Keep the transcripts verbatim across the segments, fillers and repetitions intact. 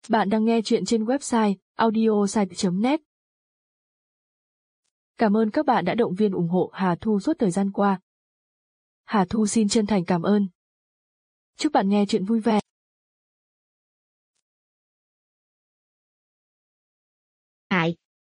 Bạn đang nghe chuyện trên website audiosite chấm net. Cảm ơn các bạn đã động viên ủng hộ Hà Thu suốt thời gian qua. Hà Thu xin chân thành cảm ơn. Chúc bạn nghe chuyện vui vẻ. Hại.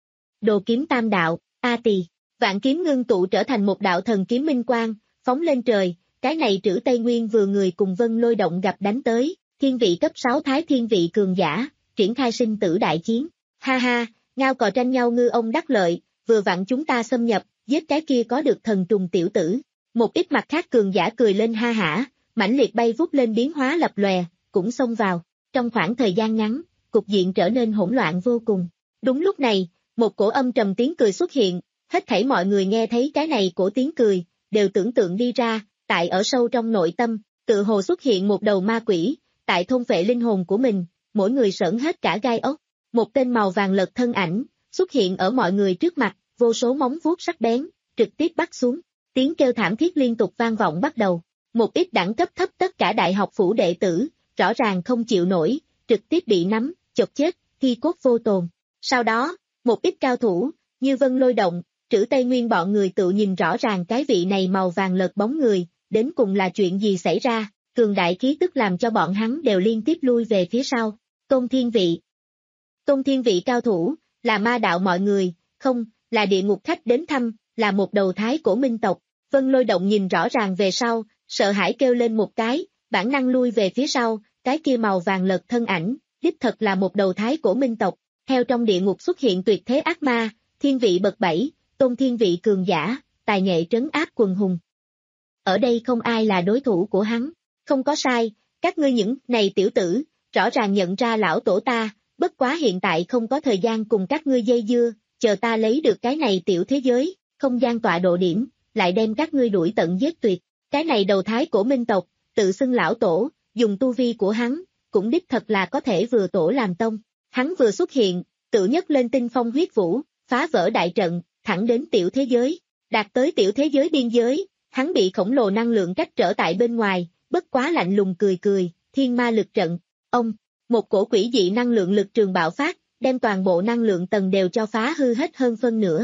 Đồ kiếm tam đạo, A Tỳ, vạn kiếm ngưng tụ trở thành một đạo thần kiếm minh quang, phóng lên trời, cái này Trữ Tây Nguyên vừa người cùng Vân Lôi Động gặp đánh tới, thiên vị cấp sáu thái thiên vị cường giả, triển khai sinh tử đại chiến. Ha ha, ngao cò tranh nhau ngư ông đắc lợi, vừa vặn chúng ta xâm nhập, giết cái kia có được thần trùng tiểu tử. Một ít mặt khác cường giả cười lên ha hả, mãnh liệt bay vút lên biến hóa lập lòe, cũng xông vào. Trong khoảng thời gian ngắn, cục diện trở nên hỗn loạn vô cùng. Đúng lúc này, một cổ âm trầm tiếng cười xuất hiện, hết thảy mọi người nghe thấy cái này cổ tiếng cười, đều tưởng tượng đi ra, tại ở sâu trong nội tâm, tự hồ xuất hiện một đầu ma quỷ, tại thôn phệ linh hồn của mình, mỗi người sởn hết cả gai ốc. Một tên màu vàng lật thân ảnh, xuất hiện ở mọi người trước mặt, vô số móng vuốt sắc bén, trực tiếp bắt xuống. Tiếng kêu thảm thiết liên tục vang vọng bắt đầu. Một ít đẳng cấp thấp tất cả đại học phủ đệ tử, rõ ràng không chịu nổi, trực tiếp bị nắm, chọc chết, thi cốt vô tồn. Sau đó, một ít cao thủ, như Vân Lôi Động, Trữ Tây Nguyên bọn người tự nhìn rõ ràng cái vị này màu vàng lợt bóng người, đến cùng là chuyện gì xảy ra, cường đại khí tức làm cho bọn hắn đều liên tiếp lui về phía sau. Tôn Thiên Vị. Tôn Thiên Vị cao thủ, là ma đạo mọi người, không, là địa ngục khách đến thăm, là một đầu thái cổ minh tộc. Vân Lôi Động nhìn rõ ràng về sau, sợ hãi kêu lên một cái, bản năng lui về phía sau, cái kia màu vàng lợt thân ảnh, đích thật là một đầu thái cổ minh tộc. Theo trong địa ngục xuất hiện tuyệt thế ác ma, thiên vị bậc bảy, Tôn Thiên Vị cường giả, tài nghệ trấn áp quần hùng. Ở đây không ai là đối thủ của hắn, không có sai, các ngươi những này tiểu tử, rõ ràng nhận ra lão tổ ta, bất quá hiện tại không có thời gian cùng các ngươi dây dưa, chờ ta lấy được cái này tiểu thế giới, không gian tọa độ điểm, lại đem các ngươi đuổi tận giết tuyệt. Cái này đầu thái cổ minh tộc, tự xưng lão tổ, dùng tu vi của hắn, cũng đích thật là có thể vừa tổ làm tông. Hắn vừa xuất hiện, tự nhấc lên tinh phong huyết vũ, phá vỡ đại trận, thẳng đến tiểu thế giới. Đạt tới tiểu thế giới biên giới, hắn bị khổng lồ năng lượng cách trở tại bên ngoài, bất quá lạnh lùng cười cười, thiên ma lực trận. Ông, một cổ quỷ dị năng lượng lực trường bạo phát, đem toàn bộ năng lượng tầng đều cho phá hư hết hơn phân nửa.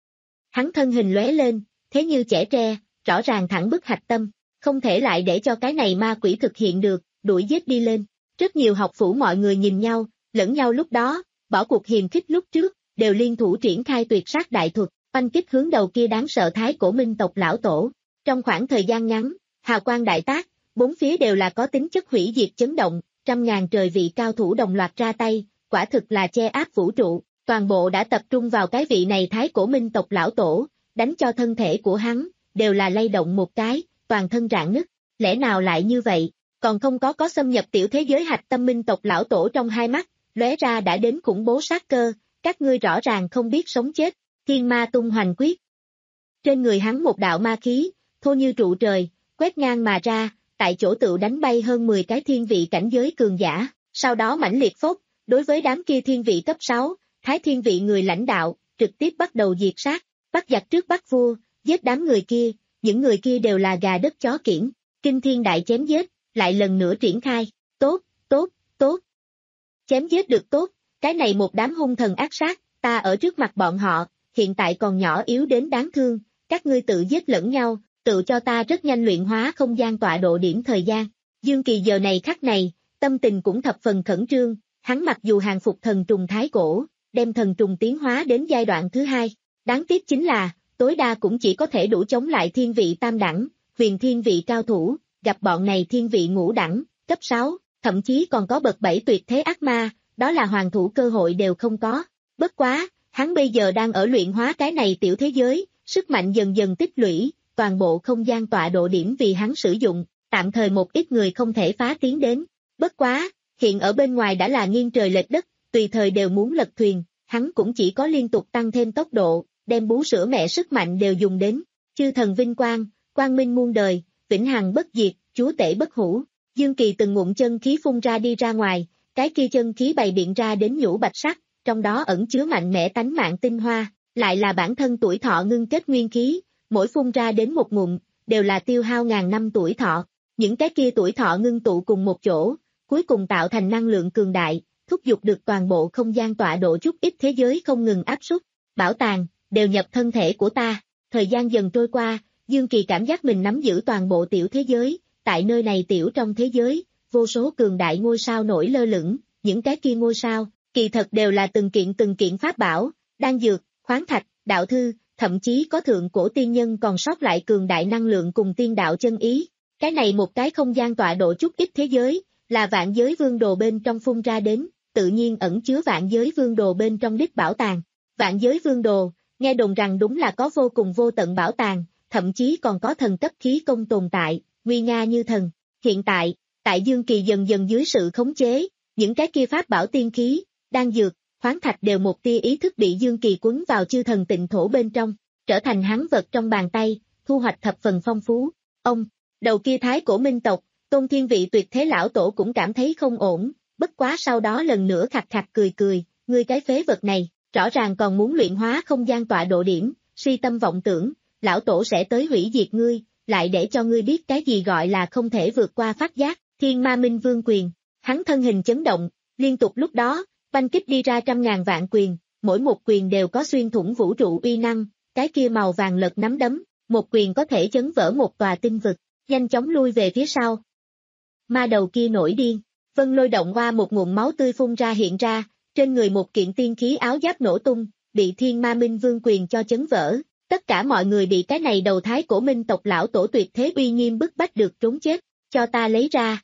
Hắn thân hình lóe lên, thế như chẻ tre, rõ ràng thẳng bức hạch tâm, không thể lại để cho cái này ma quỷ thực hiện được, đuổi giết đi lên. Rất nhiều học phủ mọi người nhìn nhau, lẫn nhau lúc đó, bỏ cuộc hiềm khích lúc trước, đều liên thủ triển khai tuyệt sát đại thuật, oanh kích hướng đầu kia đáng sợ thái cổ minh tộc lão tổ. Trong khoảng thời gian ngắn, hào quang đại tác, bốn phía đều là có tính chất hủy diệt chấn động, trăm ngàn trời vị cao thủ đồng loạt ra tay, quả thực là che áp vũ trụ, toàn bộ đã tập trung vào cái vị này thái cổ minh tộc lão tổ, đánh cho thân thể của hắn, đều là lay động một cái, toàn thân rạn nứt. Lẽ nào lại như vậy, còn không có có xâm nhập tiểu thế giới hạch tâm minh tộc lão tổ trong hai mắt, lóe ra đã đến khủng bố sát cơ, các ngươi rõ ràng không biết sống chết. Thiên ma tung hoành quyết. Trên người hắn một đạo ma khí, thô như trụ trời, quét ngang mà ra, tại chỗ tự đánh bay hơn mười cái thiên vị cảnh giới cường giả, sau đó mãnh liệt phốc, đối với đám kia thiên vị cấp sáu, thái thiên vị người lãnh đạo, trực tiếp bắt đầu diệt sát, bắt giặc trước bắt vua, giết đám người kia, những người kia đều là gà đất chó kiểng, kinh thiên đại chém giết, lại lần nữa triển khai, tốt, tốt, tốt. Chém giết được tốt, cái này một đám hung thần ác sát, ta ở trước mặt bọn họ, hiện tại còn nhỏ yếu đến đáng thương, các ngươi tự giết lẫn nhau, tự cho ta rất nhanh luyện hóa không gian tọa độ điểm thời gian. Dương Kỳ giờ này khắc này, tâm tình cũng thập phần khẩn trương, hắn mặc dù hàng phục thần trùng thái cổ, đem thần trùng tiến hóa đến giai đoạn thứ hai, đáng tiếc chính là, tối đa cũng chỉ có thể đủ chống lại thiên vị tam đẳng, huyền thiên vị cao thủ, gặp bọn này thiên vị ngũ đẳng, cấp sáu, thậm chí còn có bậc bảy tuyệt thế ác ma, đó là hoàng thủ cơ hội đều không có. Bất quá, hắn bây giờ đang ở luyện hóa cái này tiểu thế giới, sức mạnh dần dần tích lũy, toàn bộ không gian tọa độ điểm vì hắn sử dụng, tạm thời một ít người không thể phá tiến đến. Bất quá, hiện ở bên ngoài đã là nghiêng trời lệch đất, tùy thời đều muốn lật thuyền, hắn cũng chỉ có liên tục tăng thêm tốc độ, đem bú sữa mẹ sức mạnh đều dùng đến. Chư thần vinh quang, quang minh muôn đời, vĩnh hằng bất diệt, chúa tể bất hủ. Dương Kỳ từng ngụm chân khí phun ra đi ra ngoài, cái kia chân khí bày biện ra đến nhũ bạch sắc, trong đó ẩn chứa mạnh mẽ tánh mạng tinh hoa, lại là bản thân tuổi thọ ngưng kết nguyên khí, mỗi phun ra đến một ngụm, đều là tiêu hao ngàn năm tuổi thọ. Những cái kia tuổi thọ ngưng tụ cùng một chỗ, cuối cùng tạo thành năng lượng cường đại, thúc giục được toàn bộ không gian tọa độ chút ít thế giới không ngừng áp suất. Bảo tàng, đều nhập thân thể của ta. Thời gian dần trôi qua, Dương Kỳ cảm giác mình nắm giữ toàn bộ tiểu thế giới, tại nơi này tiểu trong thế giới, vô số cường đại ngôi sao nổi lơ lửng, những cái kia ngôi sao, kỳ thật đều là từng kiện từng kiện pháp bảo, đan dược, khoáng thạch, đạo thư, thậm chí có thượng cổ tiên nhân còn sót lại cường đại năng lượng cùng tiên đạo chân ý. Cái này một cái không gian tọa độ chút ít thế giới, là vạn giới vương đồ bên trong phun ra đến, tự nhiên ẩn chứa vạn giới vương đồ bên trong đích bảo tàng. Vạn giới vương đồ, nghe đồn rằng đúng là có vô cùng vô tận bảo tàng, thậm chí còn có thần cấp khí công tồn tại, nguy nga như thần. Hiện tại, tại Dương Kỳ dần dần dưới sự khống chế, những cái kia pháp bảo tiên khí, đan dược, khoáng thạch đều một tia ý thức bị Dương Kỳ cuốn vào chư thần tịnh thổ bên trong, trở thành hắn vật trong bàn tay, thu hoạch thập phần phong phú. Ông, đầu kia thái cổ minh tộc, Tôn Thiên Vị tuyệt thế lão tổ cũng cảm thấy không ổn, bất quá sau đó lần nữa khạc khạc cười cười, ngươi cái phế vật này, rõ ràng còn muốn luyện hóa không gian tọa độ điểm, si tâm vọng tưởng, lão tổ sẽ tới hủy diệt ngươi, lại để cho ngươi biết cái gì gọi là không thể vượt qua phát giác, Thiên Ma Minh Vương quyền. Hắn thân hình chấn động, liên tục lúc đó, oanh kích đi ra trăm ngàn vạn quyền, mỗi một quyền đều có xuyên thủng vũ trụ uy năng, cái kia màu vàng lật nắm đấm, một quyền có thể chấn vỡ một tòa tinh vực, nhanh chóng lui về phía sau. Ma đầu kia nổi điên, vân lôi động qua một nguồn máu tươi phun ra hiện ra, trên người một kiện tiên khí áo giáp nổ tung, bị Thiên Ma Minh Vương quyền cho chấn vỡ. Tất cả mọi người bị cái này đầu thái cổ minh tộc lão tổ tuyệt thế uy nghiêm bức bách được trốn chết, cho ta lấy ra.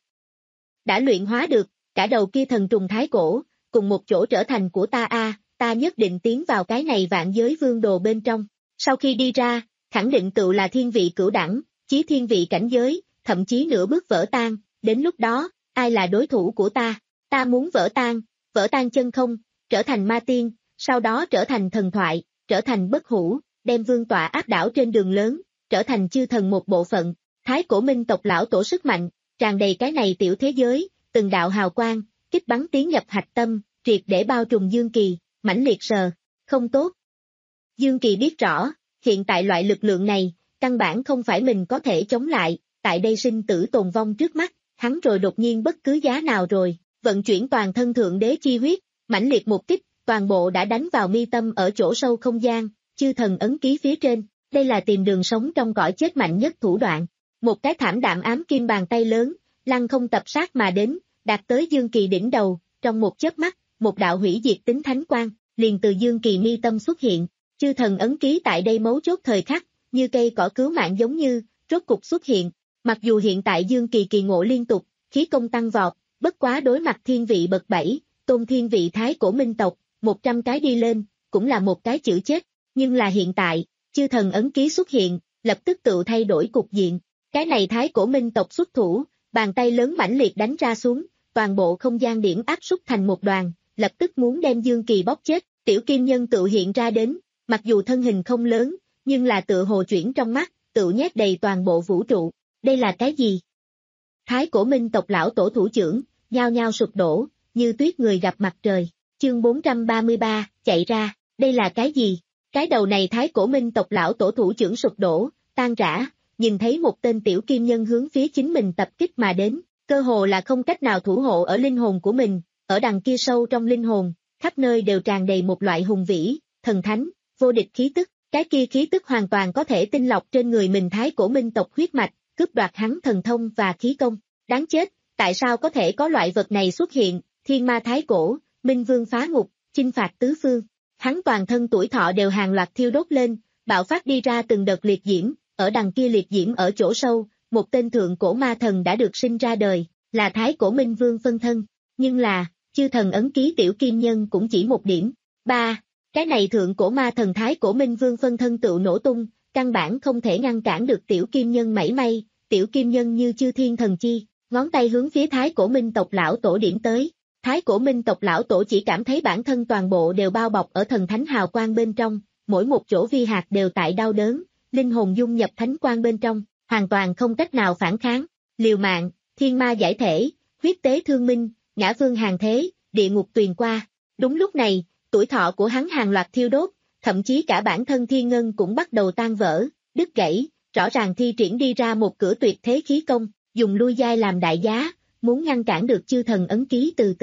Đã luyện hóa được, cả đầu kia thần trùng thái cổ, cùng một chỗ trở thành của ta a, ta nhất định tiến vào cái này vạn giới vương đồ bên trong. Sau khi đi ra, khẳng định tự là thiên vị cửu đẳng, chí thiên vị cảnh giới, thậm chí nửa bước vỡ tan, đến lúc đó, ai là đối thủ của ta? Ta muốn vỡ tan, vỡ tan chân không, trở thành ma tiên, sau đó trở thành thần thoại, trở thành bất hủ, đem vương tọa áp đảo trên đường lớn, trở thành chư thần một bộ phận. Thái cổ minh tộc lão tổ sức mạnh, tràn đầy cái này tiểu thế giới, từng đạo hào quang, kích bắn tiến nhập hạch tâm, triệt để bao trùm Dương Kỳ, mãnh liệt sờ, không tốt. Dương Kỳ biết rõ, hiện tại loại lực lượng này, căn bản không phải mình có thể chống lại, tại đây sinh tử tồn vong trước mắt, hắn rồi đột nhiên bất cứ giá nào rồi, vận chuyển toàn thân thượng đế chi huyết, mãnh liệt một kích, toàn bộ đã đánh vào mi tâm ở chỗ sâu không gian, chư thần ấn ký phía trên, đây là tìm đường sống trong cõi chết mạnh nhất thủ đoạn. Một cái thảm đạm ám kim bàn tay lớn, lăng không tập sát mà đến, đạt tới Dương Kỳ đỉnh đầu, trong một chớp mắt, một đạo hủy diệt tính thánh quang, liền từ Dương Kỳ mi tâm xuất hiện, chư thần ấn ký tại đây mấu chốt thời khắc, như cây cỏ cứu mạng giống như, rốt cục xuất hiện. Mặc dù hiện tại Dương Kỳ kỳ ngộ liên tục, khí công tăng vọt, bất quá đối mặt thiên vị bậc bảy, Tôn Thiên Vị thái cổ minh tộc, một trăm cái đi lên, cũng là một cái chữ chết, nhưng là hiện tại, chư thần ấn ký xuất hiện, lập tức tự thay đổi cục diện. Cái này thái cổ minh tộc xuất thủ, bàn tay lớn mãnh liệt đánh ra xuống, toàn bộ không gian điểm áp suất thành một đoàn, lập tức muốn đem Dương Kỳ bóp chết, tiểu kim nhân tự hiện ra đến, mặc dù thân hình không lớn, nhưng là tự hồ chuyển trong mắt, tự nhét đầy toàn bộ vũ trụ. Đây là cái gì? Thái cổ minh tộc lão tổ thủ trưởng, nhao nhao sụp đổ, như tuyết người gặp mặt trời. Chương bốn trăm ba mươi ba, chạy ra, đây là cái gì? Cái đầu này thái cổ minh tộc lão tổ thủ trưởng sụp đổ, tan rã, nhìn thấy một tên tiểu kim nhân hướng phía chính mình tập kích mà đến, cơ hồ là không cách nào thủ hộ ở linh hồn của mình, ở đằng kia sâu trong linh hồn, khắp nơi đều tràn đầy một loại hùng vĩ, thần thánh, vô địch khí tức, cái kia khí tức hoàn toàn có thể tinh lọc trên người mình thái cổ minh tộc huyết mạch, cướp đoạt hắn thần thông và khí công. Đáng chết, tại sao có thể có loại vật này xuất hiện? Thiên ma thái cổ, minh vương phá ngục, chinh phạt tứ phương. Hắn toàn thân tuổi thọ đều hàng loạt thiêu đốt lên, bạo phát đi ra từng đợt liệt diễm, ở đằng kia liệt diễm ở chỗ sâu, một tên thượng cổ ma thần đã được sinh ra đời, là thái cổ minh vương phân thân. Nhưng là, chư thần ấn ký tiểu kim nhân cũng chỉ một điểm. Ba, cái này thượng cổ ma thần thái cổ minh vương phân thân tự nổ tung, căn bản không thể ngăn cản được tiểu kim nhân mảy may, tiểu kim nhân như chư thiên thần chi, ngón tay hướng phía thái cổ minh tộc lão tổ điểm tới. Thái cổ minh tộc lão tổ chỉ cảm thấy bản thân toàn bộ đều bao bọc ở thần thánh hào quang bên trong, mỗi một chỗ vi hạt đều tại đau đớn, linh hồn dung nhập thánh quang bên trong, hoàn toàn không cách nào phản kháng. Liều mạng, thiên ma giải thể, huyết tế thương minh, ngã vương hàng thế, địa ngục tuyền qua. Đúng lúc này, tuổi thọ của hắn hàng loạt thiêu đốt, thậm chí cả bản thân thiên ngân cũng bắt đầu tan vỡ, đứt gãy, rõ ràng thi triển đi ra một cửa tuyệt thế khí công, dùng lui giai làm đại giá, muốn ngăn cản được chư thần ấn ký từ từ.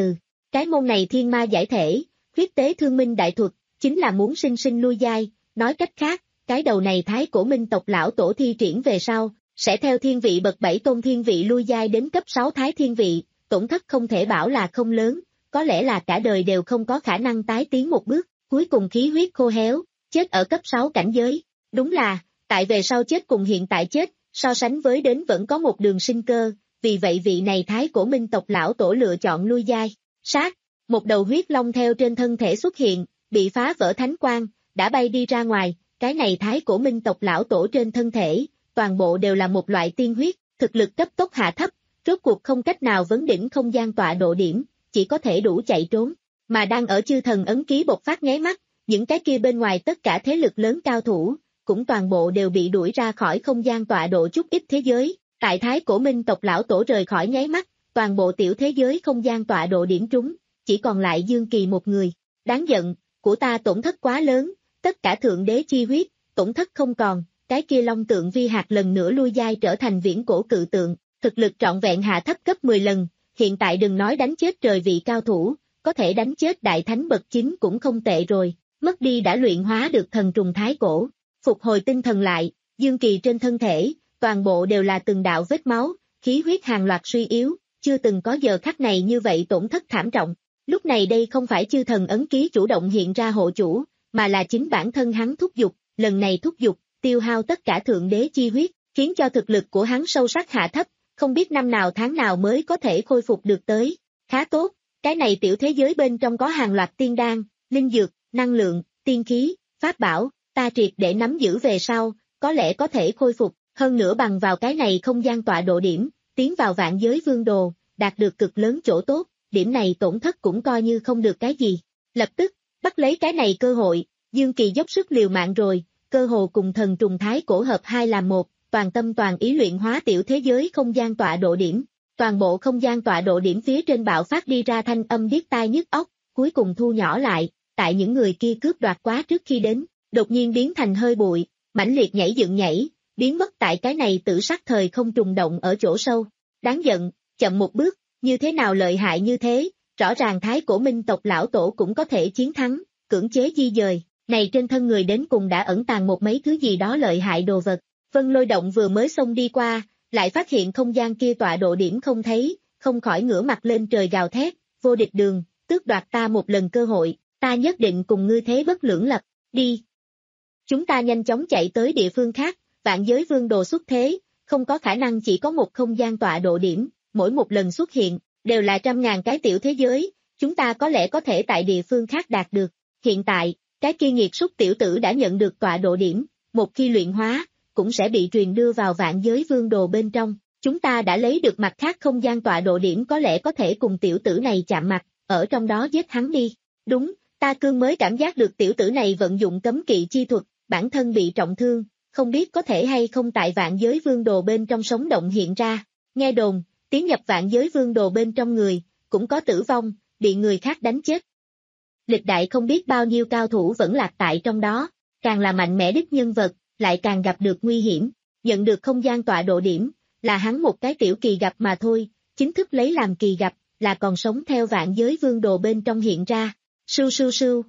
Cái môn này thiên ma giải thể, huyết tế thương minh đại thuật, chính là muốn sinh sinh lui giai, nói cách khác, cái đầu này thái cổ minh tộc lão tổ thi triển về sau, sẽ theo thiên vị bậc bảy tôn thiên vị lui giai đến cấp sáu thái thiên vị, tổn thất không thể bảo là không lớn, có lẽ là cả đời đều không có khả năng tái tiến một bước, cuối cùng khí huyết khô héo, chết ở cấp sáu cảnh giới. Đúng là, tại về sau chết cùng hiện tại chết, so sánh với đến vẫn có một đường sinh cơ, vì vậy vị này thái cổ minh tộc lão tổ lựa chọn lui giai. Sát, một đầu huyết long theo trên thân thể xuất hiện, bị phá vỡ thánh quang, đã bay đi ra ngoài, cái này thái cổ minh tộc lão tổ trên thân thể, toàn bộ đều là một loại tiên huyết, thực lực cấp tốc hạ thấp, rốt cuộc không cách nào vấn đỉnh không gian tọa độ điểm, chỉ có thể đủ chạy trốn, mà đang ở chư thần ấn ký bộc phát nháy mắt, những cái kia bên ngoài tất cả thế lực lớn cao thủ, cũng toàn bộ đều bị đuổi ra khỏi không gian tọa độ chút ít thế giới, tại thái cổ minh tộc lão tổ rời khỏi nháy mắt, toàn bộ tiểu thế giới không gian tọa độ điểm trúng, chỉ còn lại Dương Kỳ một người, đáng giận, của ta tổn thất quá lớn, tất cả thượng đế chi huyết, tổn thất không còn, cái kia long tượng vi hạt lần nữa lui giai trở thành viễn cổ cự tượng, thực lực trọn vẹn hạ thấp gấp mười lần, hiện tại đừng nói đánh chết trời vị cao thủ, có thể đánh chết đại thánh bậc chính cũng không tệ rồi, mất đi đã luyện hóa được thần trùng thái cổ, phục hồi tinh thần lại, Dương Kỳ trên thân thể, toàn bộ đều là từng đạo vết máu, khí huyết hàng loạt suy yếu, chưa từng có giờ khắc này như vậy tổn thất thảm trọng. Lúc này đây không phải chư thần ấn ký chủ động hiện ra hộ chủ, mà là chính bản thân hắn thúc giục, lần này thúc giục, tiêu hao tất cả thượng đế chi huyết, khiến cho thực lực của hắn sâu sắc hạ thấp, không biết năm nào tháng nào mới có thể khôi phục được tới. Khá tốt, cái này tiểu thế giới bên trong có hàng loạt tiên đan, linh dược, năng lượng, tiên khí, pháp bảo, ta triệt để nắm giữ về sau, có lẽ có thể khôi phục, hơn nữa bằng vào cái này không gian tọa độ điểm, tiến vào vạn giới vương đồ, đạt được cực lớn chỗ tốt, điểm này tổn thất cũng coi như không được cái gì. Lập tức, bắt lấy cái này cơ hội, Dương Kỳ dốc sức liều mạng rồi, cơ hồ cùng thần trùng thái cổ hợp hai làm một, toàn tâm toàn ý luyện hóa tiểu thế giới không gian tọa độ điểm. Toàn bộ không gian tọa độ điểm phía trên bạo phát đi ra thanh âm điếc tai nhức óc, cuối cùng thu nhỏ lại, tại những người kia cướp đoạt quá trước khi đến, đột nhiên biến thành hơi bụi, mãnh liệt nhảy dựng nhảy, biến mất tại cái này tử sắc thời không trùng động ở chỗ sâu. Đáng giận, chậm một bước, như thế nào lợi hại như thế, rõ ràng thái cổ minh tộc lão tổ cũng có thể chiến thắng, cưỡng chế di dời, này trên thân người đến cùng đã ẩn tàng một mấy thứ gì đó lợi hại đồ vật. Vân Lôi Động vừa mới xông đi qua, lại phát hiện không gian kia tọa độ điểm không thấy, không khỏi ngửa mặt lên trời gào thét, vô địch đường, tước đoạt ta một lần cơ hội, ta nhất định cùng ngươi thế bất lưỡng lập, đi. Chúng ta nhanh chóng chạy tới địa phương khác, vạn giới vương đồ xuất thế, không có khả năng chỉ có một không gian tọa độ điểm, mỗi một lần xuất hiện, đều là trăm ngàn cái tiểu thế giới, chúng ta có lẽ có thể tại địa phương khác đạt được. Hiện tại, cái kia nghiệt súc tiểu tử đã nhận được tọa độ điểm, một khi luyện hóa, cũng sẽ bị truyền đưa vào vạn giới vương đồ bên trong. Chúng ta đã lấy được mặt khác không gian tọa độ điểm, có lẽ có thể cùng tiểu tử này chạm mặt, ở trong đó giết hắn đi. Đúng, ta cương mới cảm giác được tiểu tử này vận dụng cấm kỵ chi thuật, bản thân bị trọng thương, không biết có thể hay không tại vạn giới vương đồ bên trong sống động hiện ra. Nghe đồn, tiến nhập vạn giới vương đồ bên trong người, cũng có tử vong, bị người khác đánh chết. Lịch đại không biết bao nhiêu cao thủ vẫn lạc tại trong đó, càng là mạnh mẽ đích nhân vật, lại càng gặp được nguy hiểm, nhận được không gian tọa độ điểm, là hắn một cái tiểu kỳ gặp mà thôi, chính thức lấy làm kỳ gặp, là còn sống theo vạn giới vương đồ bên trong hiện ra, sưu sưu sưu.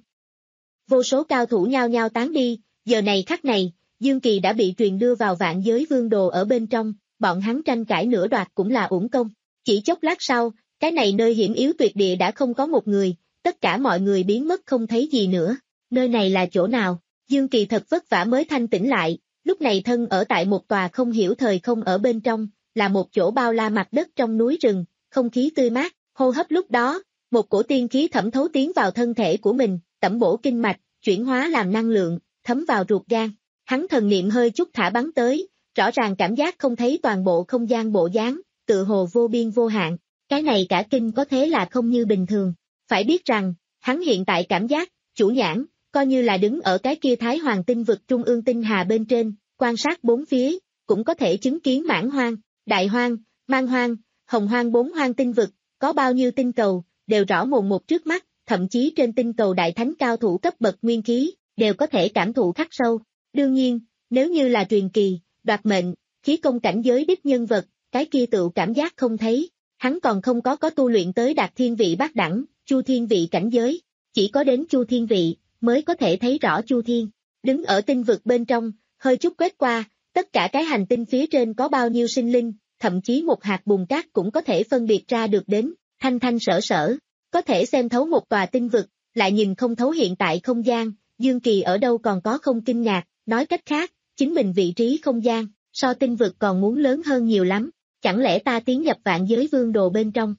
Vô số cao thủ nhao nhao tán đi, giờ này khắc này, Dương Kỳ đã bị truyền đưa vào vạn giới vương đồ ở bên trong, bọn hắn tranh cãi nửa đoạt cũng là uổng công. Chỉ chốc lát sau, cái này nơi hiểm yếu tuyệt địa đã không có một người, tất cả mọi người biến mất không thấy gì nữa. Nơi này là chỗ nào? Dương Kỳ thật vất vả mới thanh tỉnh lại, lúc này thân ở tại một tòa không hiểu thời không ở bên trong, là một chỗ bao la mặt đất trong núi rừng, không khí tươi mát, hô hấp lúc đó, một cổ tiên khí thẩm thấu tiến vào thân thể của mình, tẩm bổ kinh mạch, chuyển hóa làm năng lượng, thấm vào ruột gan. Hắn thần niệm hơi chút thả bắn tới, rõ ràng cảm giác không thấy toàn bộ không gian bộ dáng, tự hồ vô biên vô hạn, cái này cả kinh có thế là không như bình thường. Phải biết rằng, hắn hiện tại cảm giác, chủ nhãn, coi như là đứng ở cái kia Thái Hoàng tinh vực trung ương tinh hà bên trên, quan sát bốn phía, cũng có thể chứng kiến mãn hoang, đại hoang, man hoang, hồng hoang bốn hoang tinh vực, có bao nhiêu tinh cầu, đều rõ mồn một trước mắt, thậm chí trên tinh cầu đại thánh cao thủ cấp bậc nguyên khí, đều có thể cảm thụ khắc sâu. Đương nhiên, nếu như là truyền kỳ, đoạt mệnh, khí công cảnh giới đích nhân vật, cái kia tự cảm giác không thấy, hắn còn không có có tu luyện tới đạt thiên vị bát đẳng, Chu Thiên vị cảnh giới, chỉ có đến Chu Thiên vị mới có thể thấy rõ Chu Thiên. Đứng ở tinh vực bên trong, hơi chút quét qua, tất cả cái hành tinh phía trên có bao nhiêu sinh linh, thậm chí một hạt bùn cát cũng có thể phân biệt ra được đến, thanh thanh sở sở, có thể xem thấu một tòa tinh vực, lại nhìn không thấu hiện tại không gian, Dương Kỳ ở đâu còn có không kinh ngạc, nói cách khác, chính mình vị trí không gian, so tinh vực còn muốn lớn hơn nhiều lắm, chẳng lẽ ta tiến nhập vạn giới vương đồ bên trong.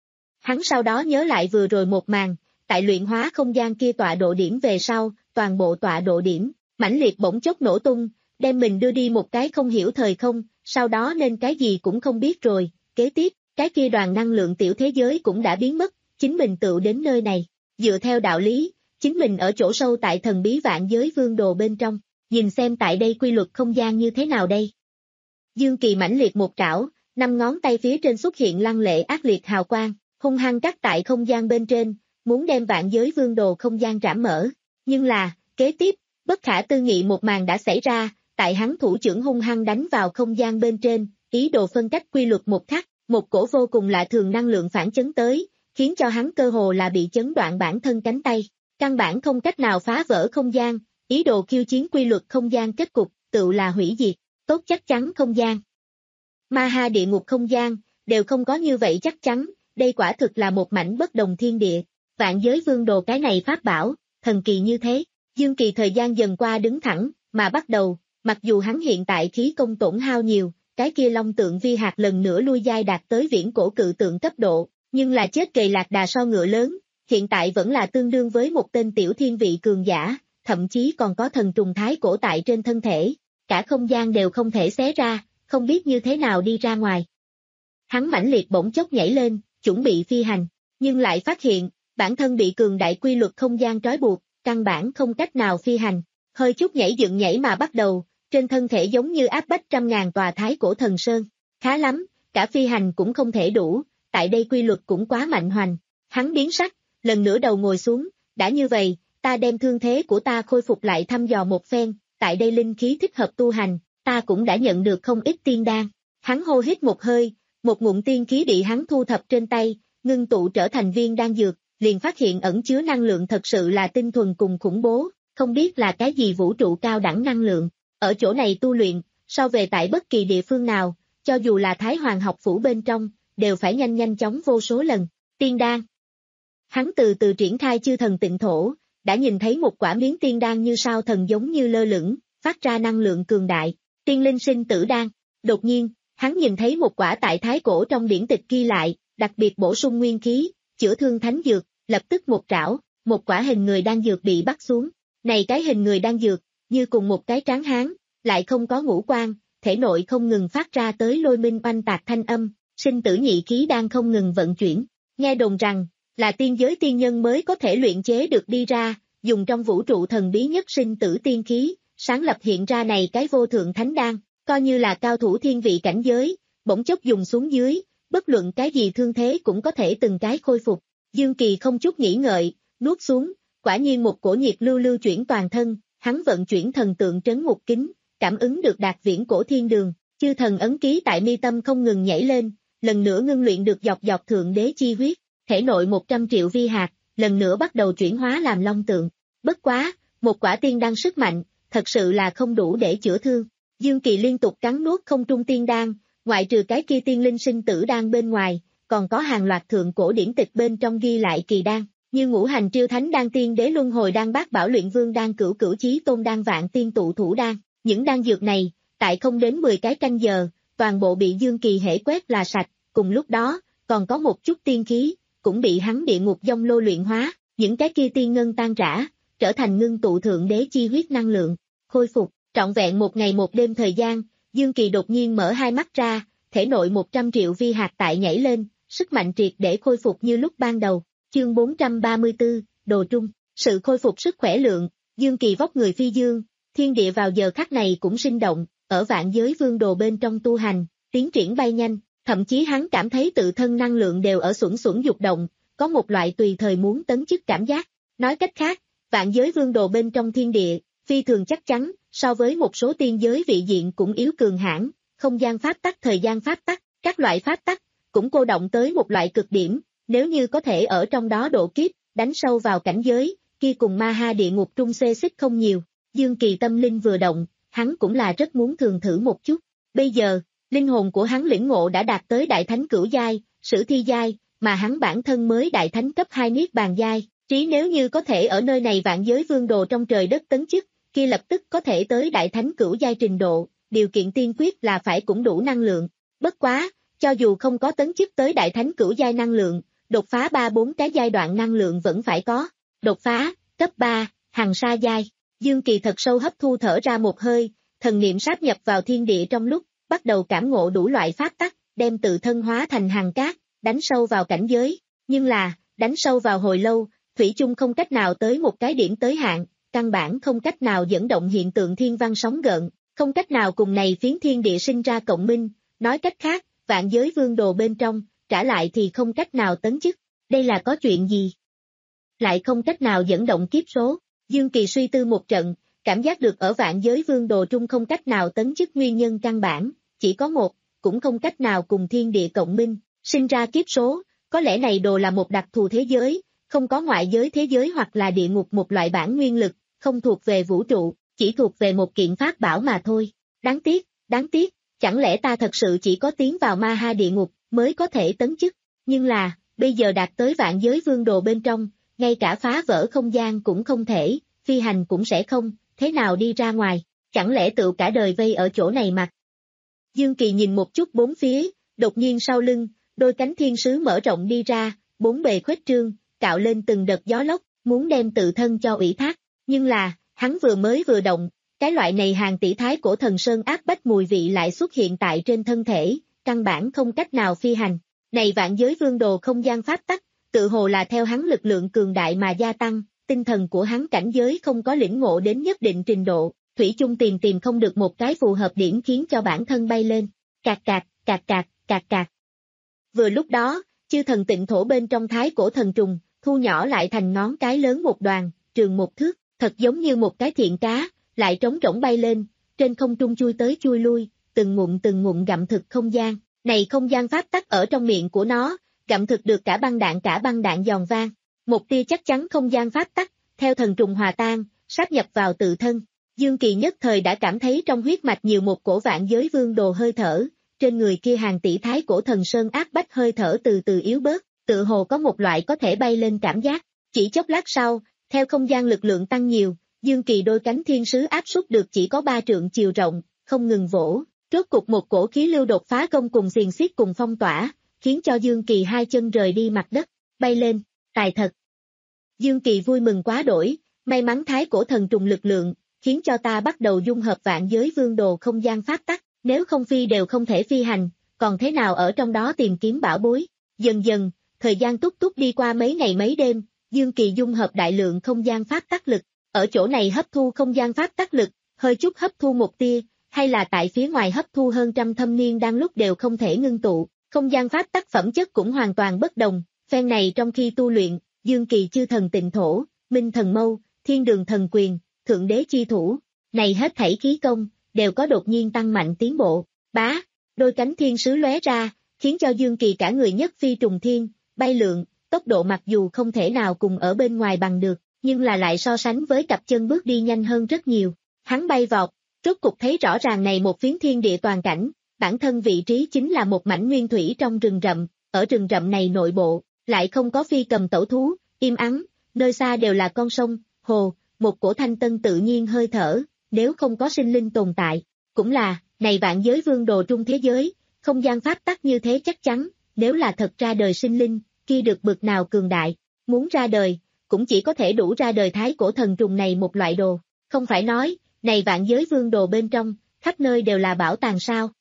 Hắn sau đó nhớ lại vừa rồi một màn, tại luyện hóa không gian kia tọa độ điểm về sau, toàn bộ tọa độ điểm, mãnh liệt bỗng chốc nổ tung, đem mình đưa đi một cái không hiểu thời không, sau đó nên cái gì cũng không biết rồi, kế tiếp, cái kia đoàn năng lượng tiểu thế giới cũng đã biến mất, chính mình tự đến nơi này, dựa theo đạo lý, chính mình ở chỗ sâu tại thần bí vạn giới vương đồ bên trong, nhìn xem tại đây quy luật không gian như thế nào đây. Dương Kỳ mãnh liệt một trảo, năm ngón tay phía trên xuất hiện lăng lệ ác liệt hào quang, hung hăng cắt tại không gian bên trên, muốn đem vạn giới vương đồ không gian trảm mở, nhưng là, kế tiếp, bất khả tư nghị một màn đã xảy ra, tại hắn thủ trưởng hung hăng đánh vào không gian bên trên, ý đồ phân cách quy luật một khắc, một cổ vô cùng lạ thường năng lượng phản chấn tới, khiến cho hắn cơ hồ là bị chấn đoạn bản thân cánh tay, căn bản không cách nào phá vỡ không gian, ý đồ khiêu chiến quy luật không gian kết cục, tự là hủy diệt, tốt chắc chắn không gian. Ma ha địa ngục không gian, đều không có như vậy chắc chắn, đây quả thực là một mảnh bất đồng thiên địa, vạn giới vương đồ cái này pháp bảo, thần kỳ như thế, Dương Kỳ thời gian dần qua đứng thẳng, mà bắt đầu, mặc dù hắn hiện tại khí công tổn hao nhiều, cái kia long tượng vi hạt lần nữa lui giai đạt tới viễn cổ cự tượng cấp độ, nhưng là chết gầy lạc đà so ngựa lớn, hiện tại vẫn là tương đương với một tên tiểu thiên vị cường giả, thậm chí còn có thần trùng thái cổ tại trên thân thể, cả không gian đều không thể xé ra, không biết như thế nào đi ra ngoài. Hắn mãnh liệt bỗng chốc nhảy lên, chuẩn bị phi hành, nhưng lại phát hiện, bản thân bị cường đại quy luật không gian trói buộc, căn bản không cách nào phi hành, hơi chút nhảy dựng nhảy mà bắt đầu, trên thân thể giống như áp bách trăm ngàn tòa thái cổ thần sơn, khá lắm, cả phi hành cũng không thể đủ, tại đây quy luật cũng quá mạnh hoành, hắn biến sắc, lần nữa đầu ngồi xuống, đã như vậy, ta đem thương thế của ta khôi phục lại thăm dò một phen, tại đây linh khí thích hợp tu hành, ta cũng đã nhận được không ít tiên đan, hắn hô hít một hơi, một ngụm tiên khí bị hắn thu thập trên tay, ngưng tụ trở thành viên đan dược, liền phát hiện ẩn chứa năng lượng thật sự là tinh thuần cùng khủng bố, không biết là cái gì vũ trụ cao đẳng năng lượng, ở chỗ này tu luyện, so về tại bất kỳ địa phương nào, cho dù là Thái Hoàng học phủ bên trong, đều phải nhanh nhanh chóng vô số lần, tiên đan. Hắn từ từ triển khai chư thần tịnh thổ, đã nhìn thấy một quả miếng tiên đan như sao thần giống như lơ lửng, phát ra năng lượng cường đại, tiên linh sinh tử đan, đột nhiên, hắn nhìn thấy một quả tại thái cổ trong điển tịch ghi lại, đặc biệt bổ sung nguyên khí, chữa thương thánh dược, lập tức một trảo, một quả hình người đan dược bị bắt xuống, này cái hình người đan dược, như cùng một cái tráng hán, lại không có ngũ quan, thể nội không ngừng phát ra tới lôi minh oanh tạc thanh âm, sinh tử nhị khí đang không ngừng vận chuyển, nghe đồn rằng, là tiên giới tiên nhân mới có thể luyện chế được đi ra, dùng trong vũ trụ thần bí nhất sinh tử tiên khí, sáng lập hiện ra này cái vô thượng thánh đan, coi như là cao thủ thiên vị cảnh giới, bỗng chốc dùng xuống dưới, bất luận cái gì thương thế cũng có thể từng cái khôi phục. Dương Kỳ không chút nghĩ ngợi, nuốt xuống, quả nhiên một cổ nhiệt lưu lưu chuyển toàn thân, hắn vận chuyển thần tượng trấn ngục kính, cảm ứng được đạt viễn cổ thiên đường, chư thần ấn ký tại mi tâm không ngừng nhảy lên, lần nữa ngưng luyện được dọc dọc thượng đế chi huyết, thể nội một trăm triệu vi hạt, lần nữa bắt đầu chuyển hóa làm long tượng. Bất quá, một quả tiên đan sức mạnh, thật sự là không đủ để chữa thương. Dương Kỳ liên tục cắn nuốt không trung tiên đan, ngoại trừ cái kia tiên linh sinh tử đan bên ngoài, còn có hàng loạt thượng cổ điển tịch bên trong ghi lại kỳ đan, như ngũ hành triêu thánh đan tiên đế luân hồi đan bát bảo luyện vương đan cửu cửu chí tôn đan vạn tiên tụ thủ đan. Những đan dược này, tại không đến mười cái canh giờ, toàn bộ bị Dương Kỳ hễ quét là sạch, cùng lúc đó, còn có một chút tiên khí, cũng bị hắn địa ngục dông lô luyện hóa, những cái kia tiên ngân tan rã, trở thành ngưng tụ thượng đế chi huyết năng lượng, khôi phục, trọn vẹn một ngày một đêm thời gian, Dương Kỳ đột nhiên mở hai mắt ra, thể nội một trăm triệu vi hạt tại nhảy lên, sức mạnh triệt để khôi phục như lúc ban đầu, chương bốn trăm ba mươi tư, đồ trung, sự khôi phục sức khỏe lượng, Dương Kỳ vóc người phi dương, thiên địa vào giờ khắc này cũng sinh động, ở vạn giới vương đồ bên trong tu hành, tiến triển bay nhanh, thậm chí hắn cảm thấy tự thân năng lượng đều ở xuẩn xuẩn dục động, có một loại tùy thời muốn tấn chức cảm giác. Nói cách khác, vạn giới vương đồ bên trong thiên địa, phi thường chắc chắn, so với một số tiên giới vị diện cũng yếu cường hãn, không gian pháp tắc thời gian pháp tắc, các loại pháp tắc, cũng cô động tới một loại cực điểm, nếu như có thể ở trong đó độ kiếp, đánh sâu vào cảnh giới, kia cùng ma ha địa ngục trung xê xích không nhiều. Dương Kỳ tâm linh vừa động, hắn cũng là rất muốn thường thử một chút. Bây giờ, linh hồn của hắn lĩnh ngộ đã đạt tới đại thánh cửu giai, sử thi giai, mà hắn bản thân mới đại thánh cấp hai niết bàn giai, trí nếu như có thể ở nơi này vạn giới vương đồ trong trời đất tấn chức, kia lập tức có thể tới đại thánh cửu giai trình độ, điều kiện tiên quyết là phải cũng đủ năng lượng. Bất quá, cho dù không có tấn chức tới đại thánh cửu giai năng lượng, đột phá ba bốn cái giai đoạn năng lượng vẫn phải có. Đột phá, cấp ba, hằng sa giai. Dương Kỳ thật sâu hấp thu thở ra một hơi, thần niệm sáp nhập vào thiên địa trong lúc, bắt đầu cảm ngộ đủ loại pháp tắc, đem tự thân hóa thành hằng cát, đánh sâu vào cảnh giới. Nhưng là, đánh sâu vào hồi lâu, thủy chung không cách nào tới một cái điểm tới hạn, căn bản không cách nào dẫn động hiện tượng thiên văn sóng gợn, không cách nào cùng này phiến thiên địa sinh ra cộng minh, nói cách khác, vạn giới vương đồ bên trong, trả lại thì không cách nào tấn chức. Đây là có chuyện gì? Lại không cách nào dẫn động kiếp số. Dương Kỳ suy tư một trận, cảm giác được ở vạn giới vương đồ trung không cách nào tấn chức nguyên nhân căn bản, chỉ có một, cũng không cách nào cùng thiên địa cộng minh, sinh ra kiếp số, có lẽ này đồ là một đặc thù thế giới, không có ngoại giới thế giới hoặc là địa ngục một loại bản nguyên lực, không thuộc về vũ trụ, chỉ thuộc về một kiện pháp bảo mà thôi. Đáng tiếc, đáng tiếc, chẳng lẽ ta thật sự chỉ có tiến vào ma ha địa ngục mới có thể tấn chức, nhưng là, bây giờ đạt tới vạn giới vương đồ bên trong, ngay cả phá vỡ không gian cũng không thể, phi hành cũng sẽ không, thế nào đi ra ngoài, chẳng lẽ tự cả đời vây ở chỗ này mà. Dương Kỳ nhìn một chút bốn phía, đột nhiên sau lưng, đôi cánh thiên sứ mở rộng đi ra, bốn bề khuếch trương, cạo lên từng đợt gió lốc, muốn đem tự thân cho ủy thác, nhưng là, hắn vừa mới vừa động, cái loại này hàng tỷ thái cổ thần sơn áp bách mùi vị lại xuất hiện tại trên thân thể, căn bản không cách nào phi hành. Này vạn giới vương đồ không gian pháp tắc, tự hồ là theo hắn lực lượng cường đại mà gia tăng, tinh thần của hắn cảnh giới không có lĩnh ngộ đến nhất định trình độ, thủy chung tìm tìm không được một cái phù hợp điểm khiến cho bản thân bay lên, cạc cạc, cạc cạc, cạc cạc. Vừa lúc đó, chư thần tịnh thổ bên trong thái cổ thần trùng, thu nhỏ lại thành ngón cái lớn một đoàn, trường một thước, thật giống như một cái thiện cá, lại trống rỗng bay lên, trên không trung chui tới chui lui, từng ngụm từng ngụm gặm thực không gian, này không gian pháp tắc ở trong miệng của nó, gặm thực được cả băng đạn cả băng đạn giòn vang, một tia chắc chắn không gian pháp tắc, theo thần trùng hòa tan, sáp nhập vào tự thân. Dương Kỳ nhất thời đã cảm thấy trong huyết mạch nhiều một cổ vạn giới vương đồ hơi thở, trên người kia hàng tỷ thái cổ thần sơn áp bách hơi thở từ từ yếu bớt, tự hồ có một loại có thể bay lên cảm giác. Chỉ chốc lát sau, theo không gian lực lượng tăng nhiều, Dương Kỳ đôi cánh thiên sứ áp suất được chỉ có ba trượng chiều rộng, không ngừng vỗ, rốt cục một cổ khí lưu đột phá công cùng xiềng xiết cùng phong tỏa, khiến cho Dương Kỳ hai chân rời đi mặt đất, bay lên, tài thật. Dương Kỳ vui mừng quá đổi, may mắn thái cổ thần trùng lực lượng, khiến cho ta bắt đầu dung hợp vạn giới vương đồ không gian pháp tắc, nếu không phi đều không thể phi hành, còn thế nào ở trong đó tìm kiếm bảo bối. Dần dần, thời gian túc túc đi qua mấy ngày mấy đêm, Dương Kỳ dung hợp đại lượng không gian pháp tắc lực, ở chỗ này hấp thu không gian pháp tắc lực, hơi chút hấp thu một tia, hay là tại phía ngoài hấp thu hơn trăm thâm niên đang lúc đều không thể ngưng tụ, không gian pháp tắc phẩm chất cũng hoàn toàn bất đồng, phen này trong khi tu luyện, Dương Kỳ chư thần tịnh thổ, minh thần mâu, thiên đường thần quyền, thượng đế chi thủ, này hết thảy khí công, đều có đột nhiên tăng mạnh tiến bộ, bá, đôi cánh thiên sứ lóe ra, khiến cho Dương Kỳ cả người nhất phi trùng thiên, bay lượn, tốc độ mặc dù không thể nào cùng ở bên ngoài bằng được, nhưng là lại so sánh với cặp chân bước đi nhanh hơn rất nhiều, hắn bay vọt, rốt cục thấy rõ ràng này một phiến thiên địa toàn cảnh, bản thân vị trí chính là một mảnh nguyên thủy trong rừng rậm, ở rừng rậm này nội bộ, lại không có phi cầm tẩu thú, im ắng, nơi xa đều là con sông, hồ, một cổ thanh tân tự nhiên hơi thở, nếu không có sinh linh tồn tại, cũng là, này vạn giới vương đồ trung thế giới, không gian pháp tắc như thế chắc chắn, nếu là thật ra đời sinh linh, kia được bực nào cường đại, muốn ra đời, cũng chỉ có thể đủ ra đời thái cổ thần trùng này một loại đồ, không phải nói, này vạn giới vương đồ bên trong, khắp nơi đều là bảo tàng sao.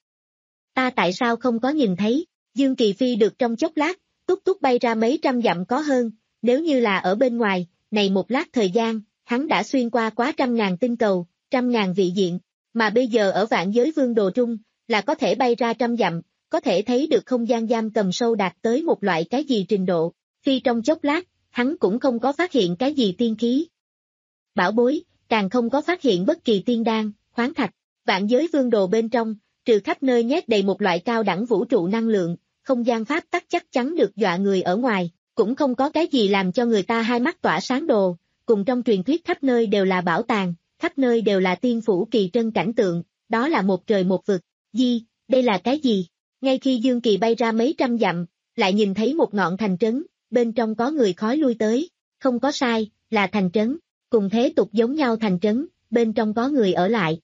Ta tại sao không có nhìn thấy, Dương Kỳ phi được trong chốc lát, túc túc bay ra mấy trăm dặm có hơn, nếu như là ở bên ngoài, này một lát thời gian, hắn đã xuyên qua quá trăm ngàn tinh cầu, trăm ngàn vị diện, mà bây giờ ở vạn giới vương đồ trung, là có thể bay ra trăm dặm, có thể thấy được không gian giam cầm sâu đạt tới một loại cái gì trình độ, phi trong chốc lát, hắn cũng không có phát hiện cái gì tiên khí. Bảo bối, càng không có phát hiện bất kỳ tiên đan, khoáng thạch, vạn giới vương đồ bên trong, trừ khắp nơi nhét đầy một loại cao đẳng vũ trụ năng lượng, không gian pháp tắc chắc chắn được dọa người ở ngoài, cũng không có cái gì làm cho người ta hai mắt tỏa sáng đồ, cùng trong truyền thuyết khắp nơi đều là bảo tàng, khắp nơi đều là tiên phủ kỳ trân cảnh tượng, đó là một trời một vực. Di, đây là cái gì? Ngay khi Dương Kỳ bay ra mấy trăm dặm, lại nhìn thấy một ngọn thành trấn, bên trong có người khói lui tới, không có sai, là thành trấn, cùng thế tục giống nhau thành trấn, bên trong có người ở lại.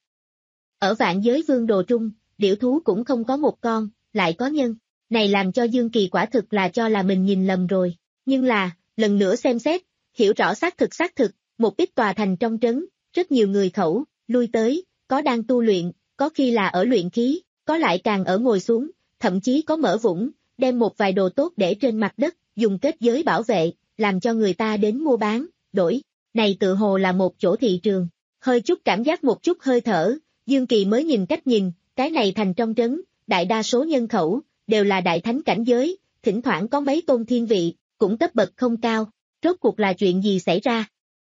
Ở vạn giới vương đồ trung, điểu thú cũng không có một con, lại có nhân, này làm cho Dương Kỳ quả thực là cho là mình nhìn lầm rồi, nhưng là, lần nữa xem xét, hiểu rõ xác thực xác thực, một ít tòa thành trong trấn, rất nhiều người khẩu, lui tới, có đang tu luyện, có khi là ở luyện khí, có lại càng ở ngồi xuống, thậm chí có mở vũng, đem một vài đồ tốt để trên mặt đất, dùng kết giới bảo vệ, làm cho người ta đến mua bán, đổi. Này tự hồ là một chỗ thị trường, hơi chút cảm giác một chút hơi thở, Dương Kỳ mới nhìn cách nhìn, cái này thành trong trấn, đại đa số nhân khẩu, đều là đại thánh cảnh giới, thỉnh thoảng có mấy tôn thiên vị, cũng cấp bậc không cao, rốt cuộc là chuyện gì xảy ra?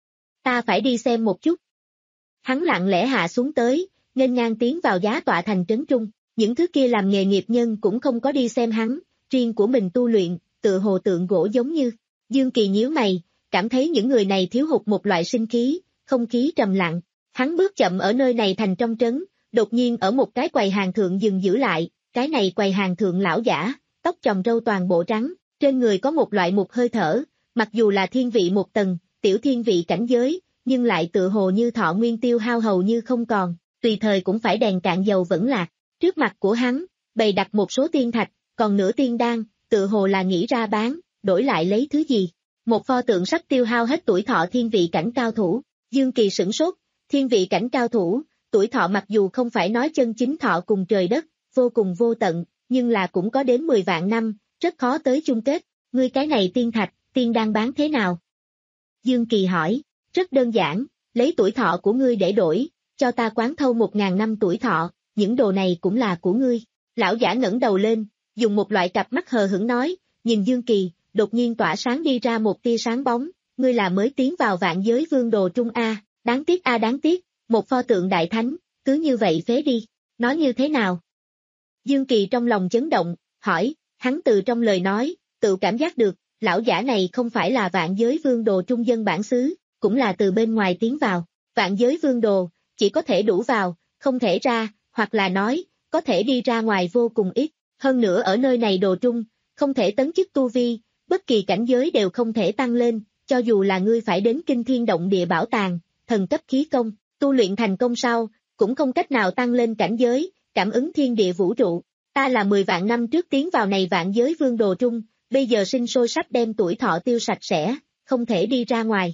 Ta phải đi xem một chút. Hắn lặng lẽ hạ xuống tới, nghênh ngang tiến vào giá tọa thành trấn trung, những thứ kia làm nghề nghiệp nhân cũng không có đi xem hắn, riêng của mình tu luyện, tự hồ tượng gỗ giống như. Dương Kỳ nhíu mày, cảm thấy những người này thiếu hụt một loại sinh khí, không khí trầm lặng. Hắn bước chậm ở nơi này thành trong trấn, đột nhiên ở một cái quầy hàng thượng dừng giữ lại, cái này quầy hàng thượng lão giả, tóc chòm râu toàn bộ trắng, trên người có một loại một hơi thở, mặc dù là thiên vị một tầng, tiểu thiên vị cảnh giới, nhưng lại tự hồ như thọ nguyên tiêu hao hầu như không còn, tùy thời cũng phải đèn cạn dầu vẫn lạc. Trước mặt của hắn, bày đặt một số tiên thạch, còn nửa tiên đan, tự hồ là nghĩ ra bán, đổi lại lấy thứ gì. Một pho tượng sắp tiêu hao hết tuổi thọ thiên vị cảnh cao thủ, Dương Kỳ sửng sốt, thiên vị cảnh cao thủ, tuổi thọ mặc dù không phải nói chân chính thọ cùng trời đất, vô cùng vô tận, nhưng là cũng có đến mười vạn năm, rất khó tới chung kết, ngươi cái này tiên thạch, tiên đan bán thế nào? Dương Kỳ hỏi, rất đơn giản, lấy tuổi thọ của ngươi để đổi, cho ta quán thâu một ngàn năm tuổi thọ, những đồ này cũng là của ngươi. Lão giả ngẩng đầu lên, dùng một loại cặp mắt hờ hững nói, nhìn Dương Kỳ, đột nhiên tỏa sáng đi ra một tia sáng bóng, ngươi là mới tiến vào vạn giới vương đồ trung A, đáng tiếc A đáng tiếc, một pho tượng đại thánh, cứ như vậy phế đi, nói như thế nào? Dương Kỳ trong lòng chấn động, hỏi, hắn từ trong lời nói, tự cảm giác được, lão giả này không phải là vạn giới vương đồ trung dân bản xứ, cũng là từ bên ngoài tiến vào, vạn giới vương đồ, chỉ có thể đủ vào, không thể ra, hoặc là nói, có thể đi ra ngoài vô cùng ít, hơn nữa ở nơi này đồ trung, không thể tấn chức tu vi, bất kỳ cảnh giới đều không thể tăng lên, cho dù là ngươi phải đến kinh thiên động địa bảo tàng, thần cấp khí công, tu luyện thành công sau, cũng không cách nào tăng lên cảnh giới, cảm ứng thiên địa vũ trụ. Ta là mười vạn năm trước tiến vào này vạn giới vương đồ trung, bây giờ sinh sôi sắp đem tuổi thọ tiêu sạch sẽ, không thể đi ra ngoài.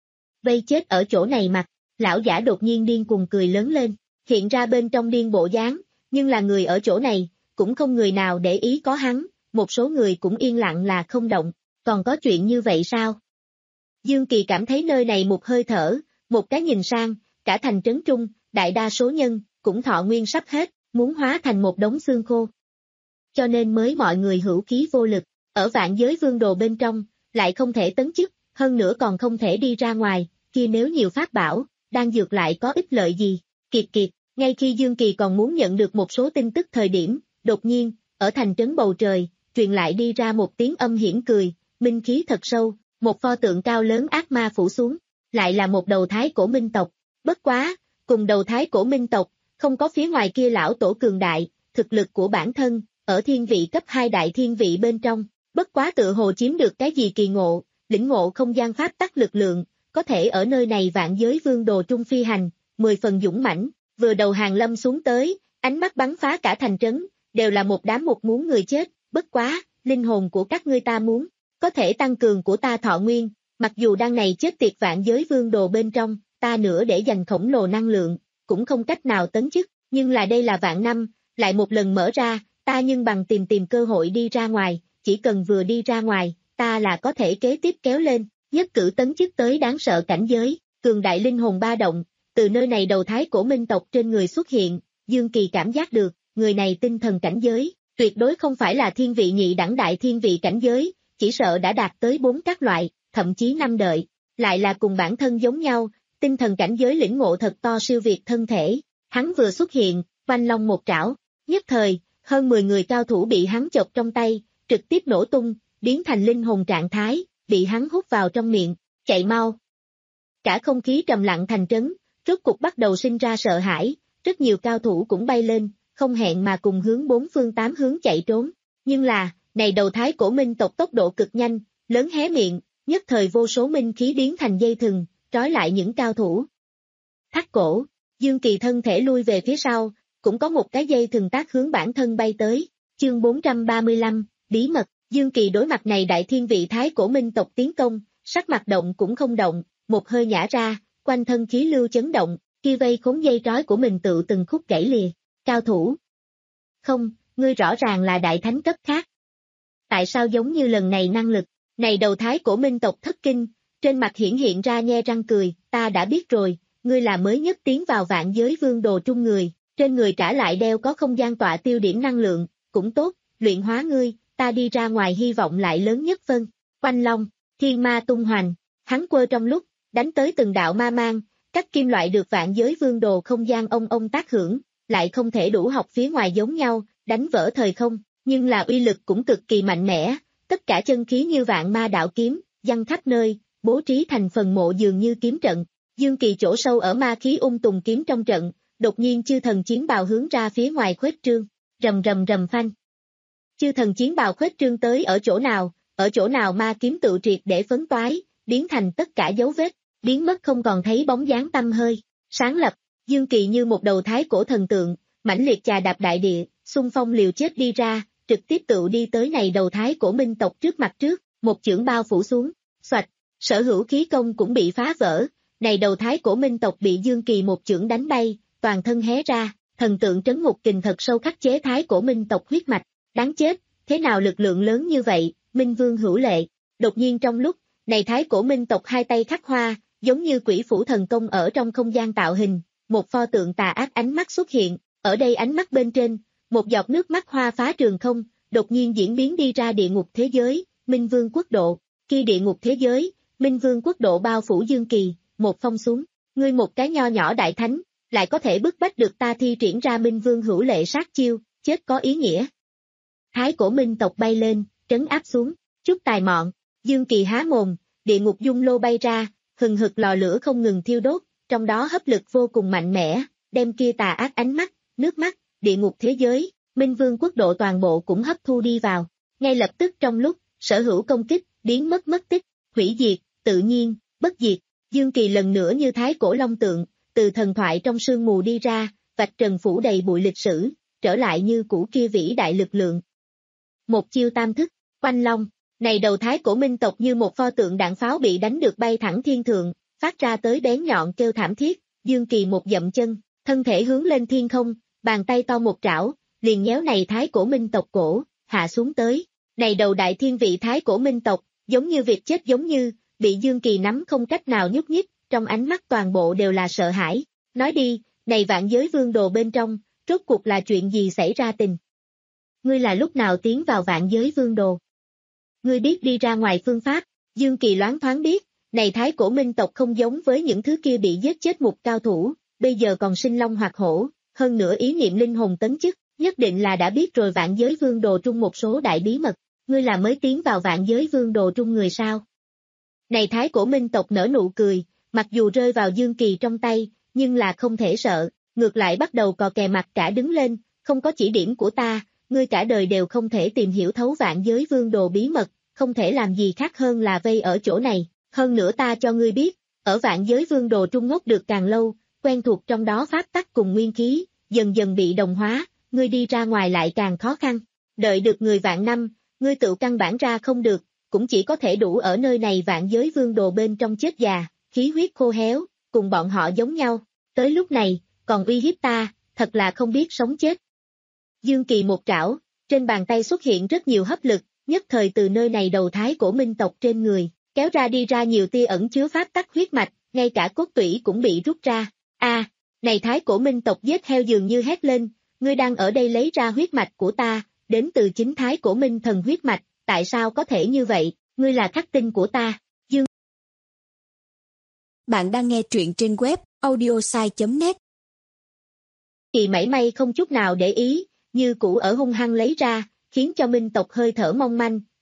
Vây chết ở chỗ này mặt, lão giả đột nhiên điên cuồng cười lớn lên, hiện ra bên trong điên bộ dáng, nhưng là người ở chỗ này, cũng không người nào để ý có hắn, một số người cũng yên lặng là không động, còn có chuyện như vậy sao? Dương Kỳ cảm thấy nơi này một hơi thở, một cái nhìn sang, cả thành trấn trung, đại đa số nhân, cũng thọ nguyên sắp hết, muốn hóa thành một đống xương khô. Cho nên mới mọi người hữu khí vô lực, ở vạn giới vương đồ bên trong, lại không thể tấn chức, hơn nữa còn không thể đi ra ngoài, kia nếu nhiều pháp bảo, đang dược lại có ích lợi gì, kiệt kiệt, ngay khi Dương Kỳ còn muốn nhận được một số tin tức thời điểm, đột nhiên, ở thành trấn bầu trời, truyền lại đi ra một tiếng âm hiểm cười, minh khí thật sâu, một pho tượng cao lớn ác ma phủ xuống, lại là một đầu thái cổ minh tộc, bất quá, cùng đầu thái cổ minh tộc, không có phía ngoài kia lão tổ cường đại, thực lực của bản thân, ở thiên vị cấp hai đại thiên vị bên trong, bất quá tự hồ chiếm được cái gì kỳ ngộ, lĩnh ngộ không gian pháp tắc lực lượng, có thể ở nơi này vạn giới vương đồ trung phi hành, mười phần dũng mãnh, vừa đầu hàng lâm xuống tới, ánh mắt bắn phá cả thành trấn, đều là một đám một muốn người chết, bất quá, linh hồn của các ngươi ta muốn, có thể tăng cường của ta thọ nguyên, mặc dù đang này chết tiệt vạn giới vương đồ bên trong, ta nữa để dành khổng lồ năng lượng, cũng không cách nào tấn chức, nhưng là đây là vạn năm, lại một lần mở ra, ta nhưng bằng tìm tìm cơ hội đi ra ngoài, chỉ cần vừa đi ra ngoài, ta là có thể kế tiếp kéo lên, nhất cử tấn chức tới đáng sợ cảnh giới, cường đại linh hồn ba động, từ nơi này đầu thái cổ minh tộc trên người xuất hiện, Dương Kỳ cảm giác được, người này tinh thần cảnh giới, tuyệt đối không phải là thiên vị nhị đẳng đại thiên vị cảnh giới, chỉ sợ đã đạt tới bốn các loại, thậm chí năm đợi, lại là cùng bản thân giống nhau, tinh thần cảnh giới lĩnh ngộ thật to siêu việt thân thể, hắn vừa xuất hiện, oanh long một trảo, nhất thời, hơn mười người cao thủ bị hắn chộp trong tay, trực tiếp nổ tung, biến thành linh hồn trạng thái, bị hắn hút vào trong miệng, chạy mau. Cả không khí trầm lặng thành trấn, rốt cục bắt đầu sinh ra sợ hãi, rất nhiều cao thủ cũng bay lên, không hẹn mà cùng hướng bốn phương tám hướng chạy trốn. Nhưng là, này đầu thái cổ minh tộc tốc độ cực nhanh, lớn hé miệng, nhất thời vô số minh khí biến thành dây thừng, trói lại những cao thủ. Thắt cổ, Dương Kỳ thân thể lui về phía sau, cũng có một cái dây thừng tác hướng bản thân bay tới. Chương bốn trăm ba mươi lăm, bí mật, Dương Kỳ đối mặt này đại thiên vị thái cổ minh tộc tiến công, sắc mặt động cũng không động, một hơi nhả ra, quanh thân khí lưu chấn động, kia vây khốn dây trói của mình tự từng khúc gãy lìa. Cao thủ. Không, ngươi rõ ràng là đại thánh cấp khác. Tại sao giống như lần này năng lực, này đầu thái cổ minh tộc thất kinh, trên mặt hiển hiện ra nhe răng cười, ta đã biết rồi, ngươi là mới nhất tiến vào vạn giới vương đồ trung người, trên người trả lại đeo có không gian tọa tiêu điểm năng lượng, cũng tốt, luyện hóa ngươi, ta đi ra ngoài hy vọng lại lớn nhất phân. Oanh Long, thiên ma tung hoành, hắn quơ trong lúc, đánh tới từng đạo ma mang, các kim loại được vạn giới vương đồ không gian ông ông tác hưởng, lại không thể đủ học phía ngoài giống nhau, đánh vỡ thời không, nhưng là uy lực cũng cực kỳ mạnh mẽ, tất cả chân khí như vạn ma đạo kiếm, giăng khắp nơi, bố trí thành phần mộ dường như kiếm trận. Dương Kỳ chỗ sâu ở ma khí ung tùng kiếm trong trận, đột nhiên chư thần chiến bào hướng ra phía ngoài khuếch trương, rầm rầm rầm phanh. Chư thần chiến bào khuếch trương tới ở chỗ nào, ở chỗ nào ma kiếm tự triệt để phấn toái, biến thành tất cả dấu vết, biến mất không còn thấy bóng dáng tăm hơi. Sáng lập, Dương Kỳ như một đầu thái cổ thần tượng, mãnh liệt chà đạp đại địa, xung phong liều chết đi ra, trực tiếp tự đi tới này đầu thái cổ minh tộc trước mặt trước, một chưởng bao phủ xuống, xoạch, sở hữu khí công cũng bị phá vỡ, này đầu thái cổ minh tộc bị Dương Kỳ một chưởng đánh bay, toàn thân hé ra, thần tượng trấn ngục kình thật sâu khắc chế thái cổ minh tộc huyết mạch, đáng chết, thế nào lực lượng lớn như vậy, Minh Vương hữu lệ. Đột nhiên trong lúc, này thái cổ minh tộc hai tay khắc hoa, giống như quỷ phủ thần công ở trong không gian tạo hình, một pho tượng tà ác ánh mắt xuất hiện, ở đây ánh mắt bên trên, một giọt nước mắt hoa phá trường không, đột nhiên diễn biến đi ra địa ngục thế giới, Minh Vương quốc độ, khi địa ngục thế giới, Minh Vương quốc độ bao phủ Dương Kỳ, một phong xuống, ngươi một cái nho nhỏ đại thánh, lại có thể bức bách được ta thi triển ra Minh Vương hữu lệ sát chiêu, chết có ý nghĩa. Thái cổ minh tộc bay lên, trấn áp xuống, chút tài mọn, Dương Kỳ há mồm, địa ngục dung lô bay ra, hừng hực lò lửa không ngừng thiêu đốt, trong đó hấp lực vô cùng mạnh mẽ, đem kia tà ác ánh mắt, nước mắt, địa ngục thế giới, Minh Vương quốc độ toàn bộ cũng hấp thu đi vào. Ngay lập tức trong lúc, sở hữu công kích, biến mất mất tích, hủy diệt, tự nhiên, bất diệt, Dương Kỳ lần nữa như thái cổ long tượng, từ thần thoại trong sương mù đi ra, vạch trần phủ đầy bụi lịch sử, trở lại như cũ kia vĩ đại lực lượng. Một chiêu tam thức, Oanh Long, này đầu thái cổ minh tộc như một pho tượng đạn pháo bị đánh được bay thẳng thiên thượng, phát ra tới bén nhọn kêu thảm thiết, Dương Kỳ một dậm chân, thân thể hướng lên thiên không, bàn tay to một trảo, liền nhéo này thái cổ minh tộc cổ, hạ xuống tới. Này đầu đại thiên vị thái cổ minh tộc, giống như việc chết giống như, bị Dương Kỳ nắm không cách nào nhúc nhích, trong ánh mắt toàn bộ đều là sợ hãi. Nói đi, này vạn giới vương đồ bên trong, rốt cuộc là chuyện gì xảy ra tình? Ngươi là lúc nào tiến vào vạn giới vương đồ? Ngươi biết đi ra ngoài phương pháp, Dương Kỳ loáng thoáng biết, này thái cổ minh tộc không giống với những thứ kia bị giết chết một cao thủ, bây giờ còn sinh long hoặc hổ, hơn nữa ý niệm linh hồn tấn chức, nhất định là đã biết rồi vạn giới vương đồ trung một số đại bí mật, ngươi là mới tiến vào vạn giới vương đồ trung người sao? Này thái cổ minh tộc nở nụ cười, mặc dù rơi vào Dương Kỳ trong tay, nhưng là không thể sợ, ngược lại bắt đầu cò kè mặt cả đứng lên, không có chỉ điểm của ta, ngươi cả đời đều không thể tìm hiểu thấu vạn giới vương đồ bí mật, không thể làm gì khác hơn là vây ở chỗ này, hơn nữa ta cho ngươi biết, ở vạn giới vương đồ trung ngốc được càng lâu, quen thuộc trong đó pháp tắc cùng nguyên khí, dần dần bị đồng hóa, ngươi đi ra ngoài lại càng khó khăn, đợi được người vạn năm, ngươi tự căn bản ra không được, cũng chỉ có thể đủ ở nơi này vạn giới vương đồ bên trong chết già, khí huyết khô héo, cùng bọn họ giống nhau, tới lúc này, còn uy hiếp ta, thật là không biết sống chết. Dương Kỳ một trảo, trên bàn tay xuất hiện rất nhiều hấp lực, nhất thời từ nơi này đầu thái cổ minh tộc trên người, kéo ra đi ra nhiều tia ẩn chứa pháp tắc huyết mạch, ngay cả cốt tủy cũng bị rút ra. A, à, này thái cổ minh tộc giết heo dường như hét lên, ngươi đang ở đây lấy ra huyết mạch của ta, đến từ chính thái cổ minh thần huyết mạch, tại sao có thể như vậy, ngươi là khắc tinh của ta, Dương. Bạn đang nghe truyện trên web audiosai chấm net. Kỳ mảy may không chút nào để ý, như cũ ở hung hăng lấy ra, khiến cho minh tộc hơi thở mong manh,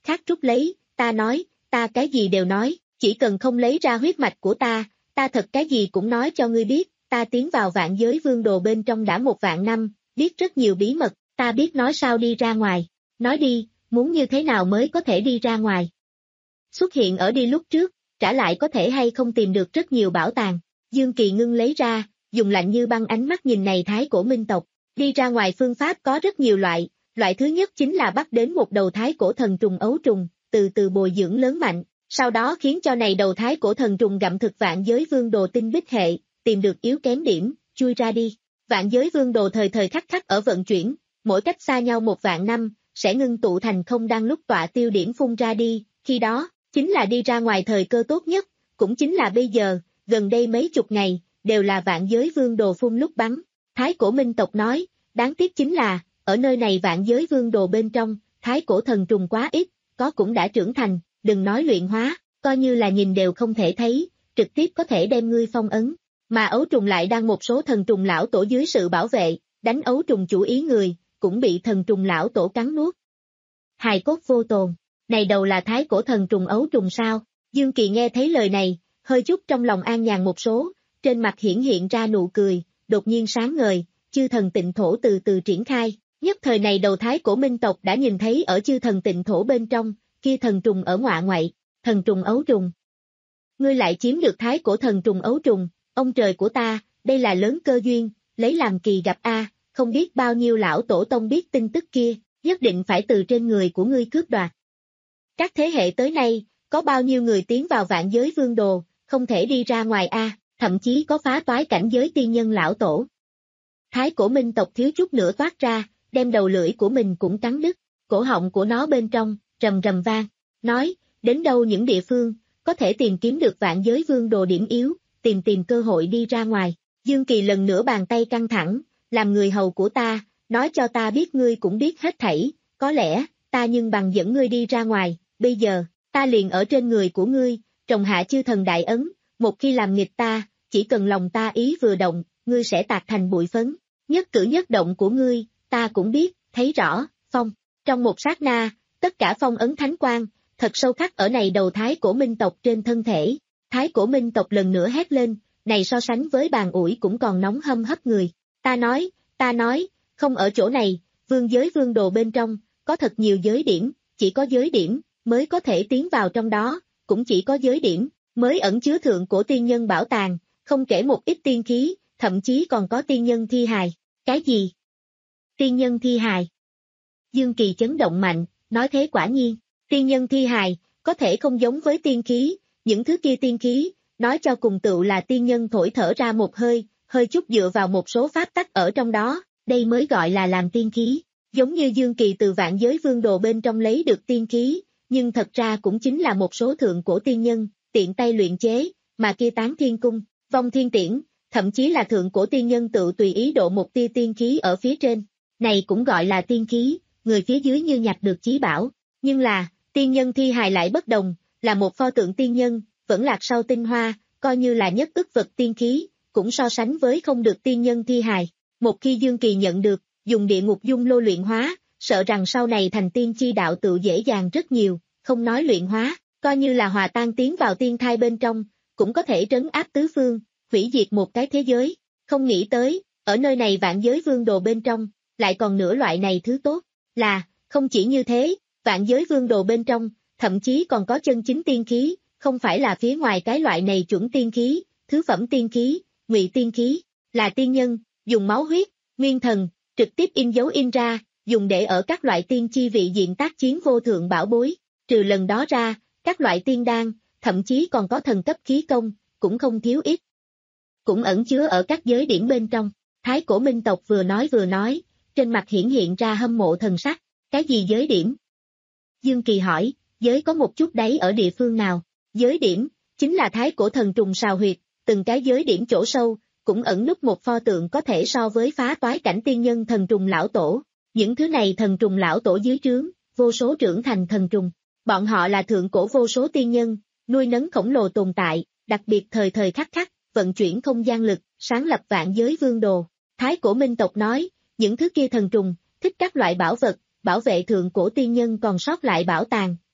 khác rút lấy, ta nói, ta cái gì đều nói, chỉ cần không lấy ra huyết mạch của ta, ta thật cái gì cũng nói cho ngươi biết, ta tiến vào vạn giới vương đồ bên trong đã một vạn năm, biết rất nhiều bí mật, ta biết nói sao đi ra ngoài, nói đi, muốn như thế nào mới có thể đi ra ngoài. Xuất hiện ở đi lúc trước, trả lại có thể hay không tìm được rất nhiều bảo tàng, Dương Kỳ ngưng lấy ra, dùng lạnh như băng ánh mắt nhìn này thái cổ minh tộc, đi ra ngoài phương pháp có rất nhiều loại, loại thứ nhất chính là bắt đến một đầu thái cổ thần trùng ấu trùng, từ từ bồi dưỡng lớn mạnh, sau đó khiến cho này đầu thái cổ thần trùng gặm thực vạn giới vương đồ tinh bích hệ, tìm được yếu kém điểm, chui ra đi. Vạn giới vương đồ thời thời khắc khắc ở vận chuyển, mỗi cách xa nhau một vạn năm, sẽ ngưng tụ thành không đang lúc tọa tiêu điểm phun ra đi, khi đó, chính là đi ra ngoài thời cơ tốt nhất, cũng chính là bây giờ, gần đây mấy chục ngày, đều là vạn giới vương đồ phun lúc bắn. Thái cổ minh tộc nói, đáng tiếc chính là, ở nơi này vạn giới vương đồ bên trong, thái cổ thần trùng quá ít, có cũng đã trưởng thành, đừng nói luyện hóa, coi như là nhìn đều không thể thấy, trực tiếp có thể đem ngươi phong ấn. Mà ấu trùng lại đang một số thần trùng lão tổ dưới sự bảo vệ, đánh ấu trùng chủ ý người, cũng bị thần trùng lão tổ cắn nuốt. Hài cốt vô tồn, này đầu là thái cổ thần trùng ấu trùng sao? Dương Kỳ nghe thấy lời này, hơi chút trong lòng an nhàn một số, trên mặt hiển hiện ra nụ cười, đột nhiên sáng ngời, chư thần tịnh thổ từ từ triển khai. Nhất thời này đầu thái cổ minh tộc đã nhìn thấy ở chư thần tịnh thổ bên trong, kia thần trùng ở ngoại ngoại, thần trùng ấu trùng. Ngươi lại chiếm được thái cổ thần trùng ấu trùng, ông trời của ta, đây là lớn cơ duyên, lấy làm kỳ gặp a, không biết bao nhiêu lão tổ tông biết tin tức kia, nhất định phải từ trên người của ngươi cướp đoạt. Các thế hệ tới nay, có bao nhiêu người tiến vào vạn giới vương đồ, không thể đi ra ngoài a, thậm chí có phá toái cảnh giới tiên nhân lão tổ. Thái cổ minh tộc thiếu chút nữa toát ra, đem đầu lưỡi của mình cũng cắn đứt, cổ họng của nó bên trong, rầm rầm vang, nói, đến đâu những địa phương, có thể tìm kiếm được vạn giới vương đồ điểm yếu, tìm tìm cơ hội đi ra ngoài. Dương Kỳ lần nữa bàn tay căng thẳng, làm người hầu của ta, nói cho ta biết ngươi cũng biết hết thảy, có lẽ, ta nhưng bằng dẫn ngươi đi ra ngoài, bây giờ, ta liền ở trên người của ngươi, trồng hạ chư thần đại ấn, một khi làm nghịch ta, chỉ cần lòng ta ý vừa động, ngươi sẽ tạc thành bụi phấn, nhất cử nhất động của ngươi, ta cũng biết, thấy rõ, phong, trong một sát na, tất cả phong ấn thánh quang, thật sâu khắc ở này đầu thái cổ minh tộc trên thân thể, thái cổ minh tộc lần nữa hét lên, này so sánh với bàn ủi cũng còn nóng hâm hấp người, ta nói, ta nói, không ở chỗ này, vương giới vương đồ bên trong, có thật nhiều giới điểm, chỉ có giới điểm, mới có thể tiến vào trong đó, cũng chỉ có giới điểm, mới ẩn chứa thượng cổ tiên nhân bảo tàng, không kể một ít tiên khí, thậm chí còn có tiên nhân thi hài, cái gì? Tiên nhân thi hài. Dương Kỳ chấn động mạnh, nói thế quả nhiên, tiên nhân thi hài, có thể không giống với tiên khí, những thứ kia tiên khí, nói cho cùng tựu là tiên nhân thổi thở ra một hơi, hơi chút dựa vào một số pháp tắc ở trong đó, đây mới gọi là làm tiên khí, giống như Dương Kỳ từ vạn giới vương đồ bên trong lấy được tiên khí, nhưng thật ra cũng chính là một số thượng cổ tiên nhân, tiện tay luyện chế, mà kia tán thiên cung, vong thiên tiễn, thậm chí là thượng cổ tiên nhân tự tùy ý độ một tia tiên khí ở phía trên, này cũng gọi là tiên khí, người phía dưới như nhặt được chí bảo, nhưng là, tiên nhân thi hài lại bất đồng, là một pho tượng tiên nhân, vẫn lạc sau tinh hoa, coi như là nhất ức vật tiên khí, cũng so sánh với không được tiên nhân thi hài. Một khi Dương Kỳ nhận được, dùng địa ngục dung lô luyện hóa, sợ rằng sau này thành tiên chi đạo tự dễ dàng rất nhiều, không nói luyện hóa, coi như là hòa tan tiến vào tiên thai bên trong, cũng có thể trấn áp tứ phương, hủy diệt một cái thế giới. Không nghĩ tới, ở nơi này vạn giới vương đồ bên trong, lại còn nửa loại này thứ tốt, là, không chỉ như thế, vạn giới vương đồ bên trong, thậm chí còn có chân chính tiên khí, không phải là phía ngoài cái loại này chuẩn tiên khí, thứ phẩm tiên khí, ngụy tiên khí, là tiên nhân, dùng máu huyết, nguyên thần, trực tiếp in dấu in ra, dùng để ở các loại tiên chi vị diện tác chiến vô thượng bảo bối, trừ lần đó ra, các loại tiên đan, thậm chí còn có thần cấp khí công, cũng không thiếu ít. Cũng ẩn chứa ở các giới điểm bên trong, thái cổ minh tộc vừa nói vừa nói, trên mặt hiển hiện ra hâm mộ thần sắc, cái gì giới điểm? Dương Kỳ hỏi, giới có một chút đấy ở địa phương nào? Giới điểm, chính là thái cổ thần trùng sào huyệt, từng cái giới điểm chỗ sâu, cũng ẩn núp một pho tượng có thể so với phá toái cảnh tiên nhân thần trùng lão tổ. Những thứ này thần trùng lão tổ dưới trướng, vô số trưởng thành thần trùng. Bọn họ là thượng cổ vô số tiên nhân, nuôi nấng khổng lồ tồn tại, đặc biệt thời thời khắc khắc, vận chuyển không gian lực, sáng lập vạn giới vương đồ. Thái cổ minh tộc nói, những thứ kia thần trùng, thích các loại bảo vật, bảo vệ thượng cổ tiên nhân còn sót lại bảo tàng,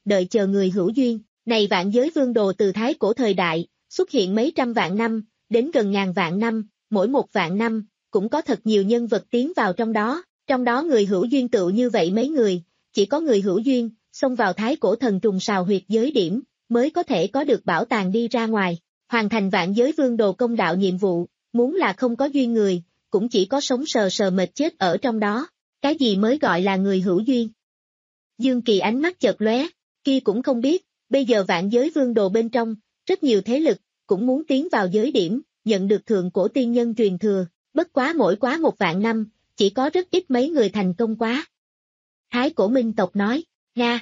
đợi chờ người hữu duyên. Này vạn giới vương đồ từ thái cổ thời đại, xuất hiện mấy trăm vạn năm, đến gần ngàn vạn năm, mỗi một vạn năm, cũng có thật nhiều nhân vật tiến vào trong đó, trong đó người hữu duyên tựu như vậy mấy người, chỉ có người hữu duyên, xông vào thái cổ thần trùng sào huyệt giới điểm, mới có thể có được bảo tàng đi ra ngoài, hoàn thành vạn giới vương đồ công đạo nhiệm vụ, muốn là không có duyên người, cũng chỉ có sống sờ sờ mệt chết ở trong đó, cái gì mới gọi là người hữu duyên. Dương Kỳ ánh mắt chợt lóe, kia cũng không biết, bây giờ vạn giới vương đồ bên trong, rất nhiều thế lực, cũng muốn tiến vào giới điểm, nhận được thượng cổ tiên nhân truyền thừa, bất quá mỗi quá một vạn năm, chỉ có rất ít mấy người thành công quá. Thái cổ minh tộc nói, Nga.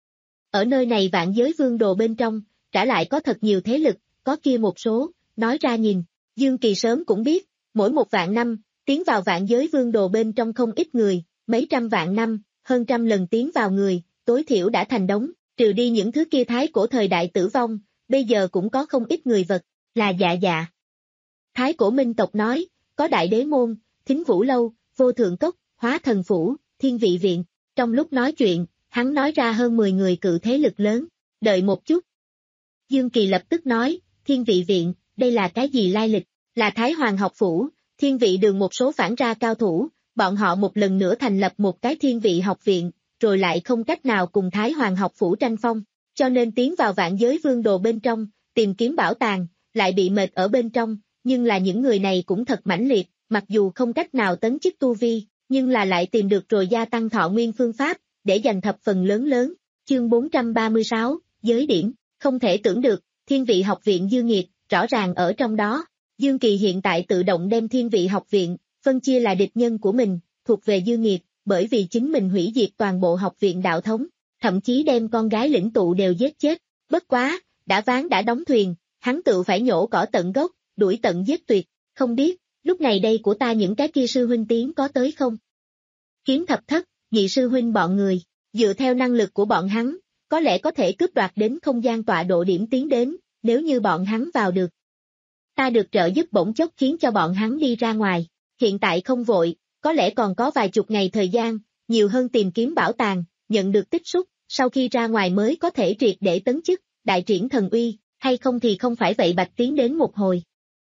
Ở nơi này vạn giới vương đồ bên trong, trả lại có thật nhiều thế lực, có kia một số, nói ra nhìn, Dương Kỳ sớm cũng biết, mỗi một vạn năm, tiến vào vạn giới vương đồ bên trong không ít người, mấy trăm vạn năm, hơn trăm lần tiến vào người, tối thiểu đã thành đống, trừ đi những thứ kia thái cổ thời đại tử vong, bây giờ cũng có không ít người vật, là dạ dạ. Thái cổ minh tộc nói, có đại đế môn, thính vũ lâu, vô thượng cốc, hóa thần phủ, thiên vị viện, trong lúc nói chuyện, hắn nói ra hơn mười người cự thế lực lớn, đợi một chút. Dương Kỳ lập tức nói, thiên vị viện, đây là cái gì lai lịch, là Thái Hoàng học phủ, thiên vị đường một số phản ra cao thủ, bọn họ một lần nữa thành lập một cái thiên vị học viện, rồi lại không cách nào cùng Thái Hoàng học phủ tranh phong, cho nên tiến vào vạn giới vương đồ bên trong, tìm kiếm bảo tàng, lại bị mệt ở bên trong, nhưng là những người này cũng thật mãnh liệt, mặc dù không cách nào tấn chức tu vi, nhưng là lại tìm được rồi gia tăng thọ nguyên phương pháp, để giành thập phần lớn lớn. Chương bốn trăm ba mươi sáu, giới điểm, không thể tưởng được, thiên vị học viện dư nghiệt, rõ ràng ở trong đó. Dương Kỳ hiện tại tự động đem thiên vị học viện, phân chia là địch nhân của mình, thuộc về dư nghiệt, bởi vì chính mình hủy diệt toàn bộ học viện đạo thống, thậm chí đem con gái lĩnh tụ đều giết chết. Bất quá, đã ván đã đóng thuyền, hắn tự phải nhổ cỏ tận gốc, đuổi tận giết tuyệt, không biết, lúc này đây của ta những cái kia sư huynh tiến có tới không? Kiếm thập thất, nhị sư huynh bọn người, dựa theo năng lực của bọn hắn, có lẽ có thể cướp đoạt đến không gian tọa độ điểm tiến đến, nếu như bọn hắn vào được. Ta được trợ giúp bỗng chốc khiến cho bọn hắn đi ra ngoài, hiện tại không vội, có lẽ còn có vài chục ngày thời gian, nhiều hơn tìm kiếm bảo tàng, nhận được tích xúc, sau khi ra ngoài mới có thể triệt để tấn chức, đại triển thần uy, hay không thì không phải vậy bạch tiến đến một hồi.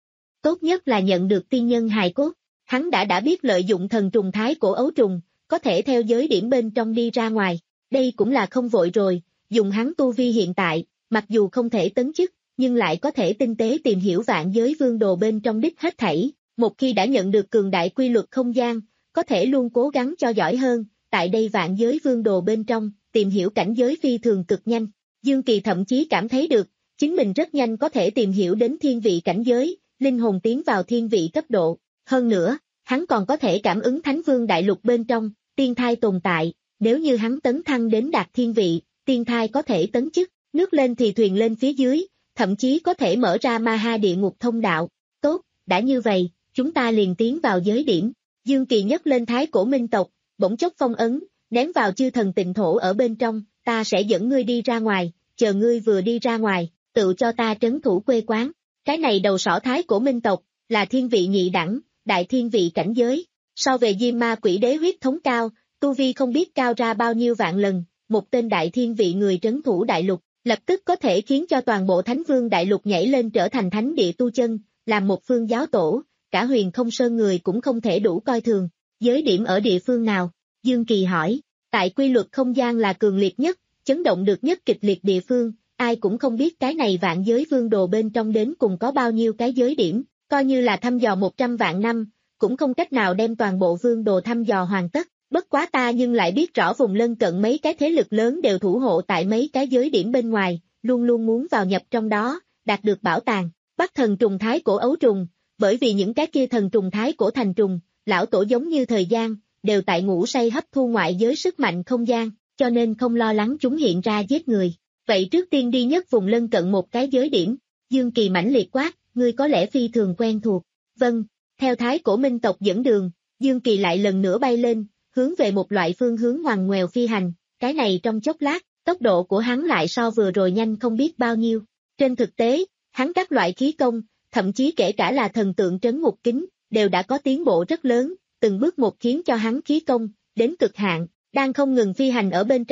Tốt nhất là nhận được tiên nhân hài cốt, hắn đã đã biết lợi dụng thần trùng thái cổ ấu trùng, có thể theo giới điểm bên trong đi ra ngoài, đây cũng là không vội rồi, dùng hắn tu vi hiện tại, mặc dù không thể tấn chức, nhưng lại có thể tinh tế tìm hiểu vạn giới vương đồ bên trong đích hết thảy, một khi đã nhận được cường đại quy luật không gian, có thể luôn cố gắng cho giỏi hơn, tại đây vạn giới vương đồ bên trong, tìm hiểu cảnh giới phi thường cực nhanh, Dương Kỳ thậm chí cảm thấy được, chính mình rất nhanh có thể tìm hiểu đến thiên vị cảnh giới, linh hồn tiến vào thiên vị cấp độ, hơn nữa, hắn còn có thể cảm ứng thánh vương đại lục bên trong, tiên thai tồn tại, nếu như hắn tấn thăng đến đạt thiên vị, tiên thai có thể tấn chức, nước lên thì thuyền lên phía dưới, thậm chí có thể mở ra ma ha địa ngục thông đạo, tốt, đã như vậy, chúng ta liền tiến vào giới điểm, Dương Kỳ nhấc lên thái cổ minh tộc, bỗng chốc phong ấn, ném vào chư thần tịnh thổ ở bên trong, ta sẽ dẫn ngươi đi ra ngoài, chờ ngươi vừa đi ra ngoài, tự cho ta trấn thủ quê quán, cái này đầu sỏ thái cổ minh tộc, là thiên vị nhị đẳng, đại thiên vị cảnh giới, so về diêm ma quỷ đế huyết thống cao, tu vi không biết cao ra bao nhiêu vạn lần, một tên đại thiên vị người trấn thủ đại lục, lập tức có thể khiến cho toàn bộ thánh vương đại lục nhảy lên trở thành thánh địa tu chân, làm một phương giáo tổ, cả huyền không sơn người cũng không thể đủ coi thường, giới điểm ở địa phương nào, Dương Kỳ hỏi, tại quy luật không gian là cường liệt nhất, chấn động được nhất kịch liệt địa phương, ai cũng không biết cái này vạn giới vương đồ bên trong đến cùng có bao nhiêu cái giới điểm, coi như là thăm dò một trăm vạn năm, cũng không cách nào đem toàn bộ vương đồ thăm dò hoàn tất, bất quá ta nhưng lại biết rõ vùng lân cận mấy cái thế lực lớn đều thủ hộ tại mấy cái giới điểm bên ngoài, luôn luôn muốn vào nhập trong đó, đạt được bảo tàng, bắt thần trùng thái cổ ấu trùng, bởi vì những cái kia thần trùng thái cổ thành trùng, lão tổ giống như thời gian, đều tại ngủ say hấp thu ngoại giới sức mạnh không gian, cho nên không lo lắng chúng hiện ra giết người. Vậy trước tiên đi nhất vùng lân cận một cái giới điểm, Dương Kỳ mãnh liệt quát, ngươi có lẽ phi thường quen thuộc. Vâng, theo thái cổ minh tộc dẫn đường, Dương Kỳ lại lần nữa bay lên, hướng về một loại phương hướng ngoằn ngoèo phi hành, cái này trong chốc lát, tốc độ của hắn lại so vừa rồi nhanh không biết bao nhiêu. Trên thực tế, hắn các loại khí công, thậm chí kể cả là thần tượng trấn ngục kính, đều đã có tiến bộ rất lớn, từng bước một khiến cho hắn khí công, đến cực hạn, đang không ngừng phi hành ở bên trong,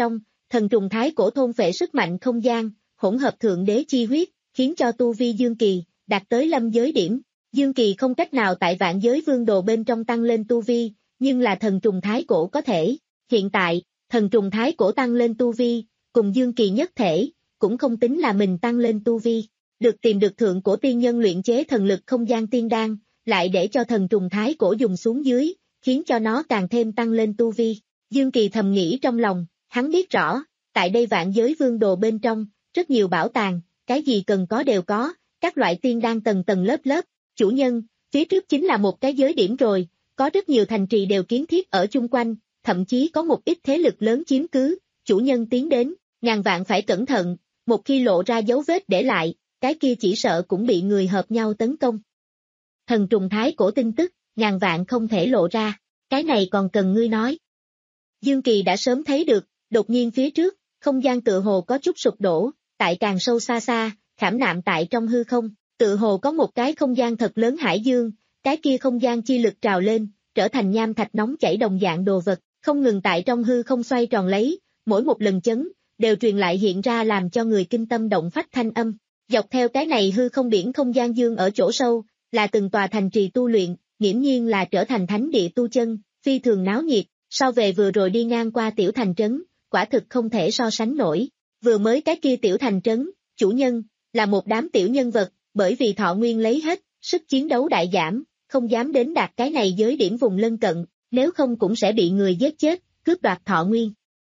thần trùng thái cổ thôn phệ sức mạnh không gian, hỗn hợp thượng đế chi huyết, khiến cho tu vi Dương Kỳ đạt tới lâm giới điểm. Dương Kỳ không cách nào tại vạn giới vương đồ bên trong tăng lên tu vi, nhưng là thần trùng thái cổ có thể. Hiện tại, thần trùng thái cổ tăng lên tu vi, cùng Dương Kỳ nhất thể, cũng không tính là mình tăng lên tu vi. Được tìm được thượng cổ tiên nhân luyện chế thần lực không gian tiên đan, lại để cho thần trùng thái cổ dùng xuống dưới, khiến cho nó càng thêm tăng lên tu vi. Dương Kỳ thầm nghĩ trong lòng, hắn biết rõ, tại đây vạn giới vương đồ bên trong, rất nhiều bảo tàng, cái gì cần có đều có, các loại tiên đan tầng tầng lớp lớp. Chủ nhân, phía trước chính là một cái giới điểm rồi, có rất nhiều thành trì đều kiến thiết ở chung quanh, thậm chí có một ít thế lực lớn chiếm cứ, chủ nhân tiến đến, ngàn vạn phải cẩn thận, một khi lộ ra dấu vết để lại, cái kia chỉ sợ cũng bị người hợp nhau tấn công. Thần trùng thái cổ tin tức, ngàn vạn không thể lộ ra, cái này còn cần ngươi nói. Dương Kỳ đã sớm thấy được, đột nhiên phía trước, không gian tựa hồ có chút sụp đổ, tại càng sâu xa xa, khảm nạm tại trong hư không, tựa hồ có một cái không gian thật lớn hải dương, cái kia không gian chi lực trào lên, trở thành nham thạch nóng chảy đồng dạng đồ vật, không ngừng tại trong hư không xoay tròn lấy, mỗi một lần chấn, đều truyền lại hiện ra làm cho người kinh tâm động phách thanh âm. Dọc theo cái này hư không biển không gian dương ở chỗ sâu, là từng tòa thành trì tu luyện, nghiễm nhiên là trở thành thánh địa tu chân, phi thường náo nhiệt, so về vừa rồi đi ngang qua tiểu thành trấn, quả thực không thể so sánh nổi. Vừa mới cái kia tiểu thành trấn, chủ nhân, là một đám tiểu nhân vật, bởi vì thọ nguyên lấy hết, sức chiến đấu đại giảm, không dám đến đạt cái này giới điểm vùng lân cận, nếu không cũng sẽ bị người giết chết, cướp đoạt thọ nguyên.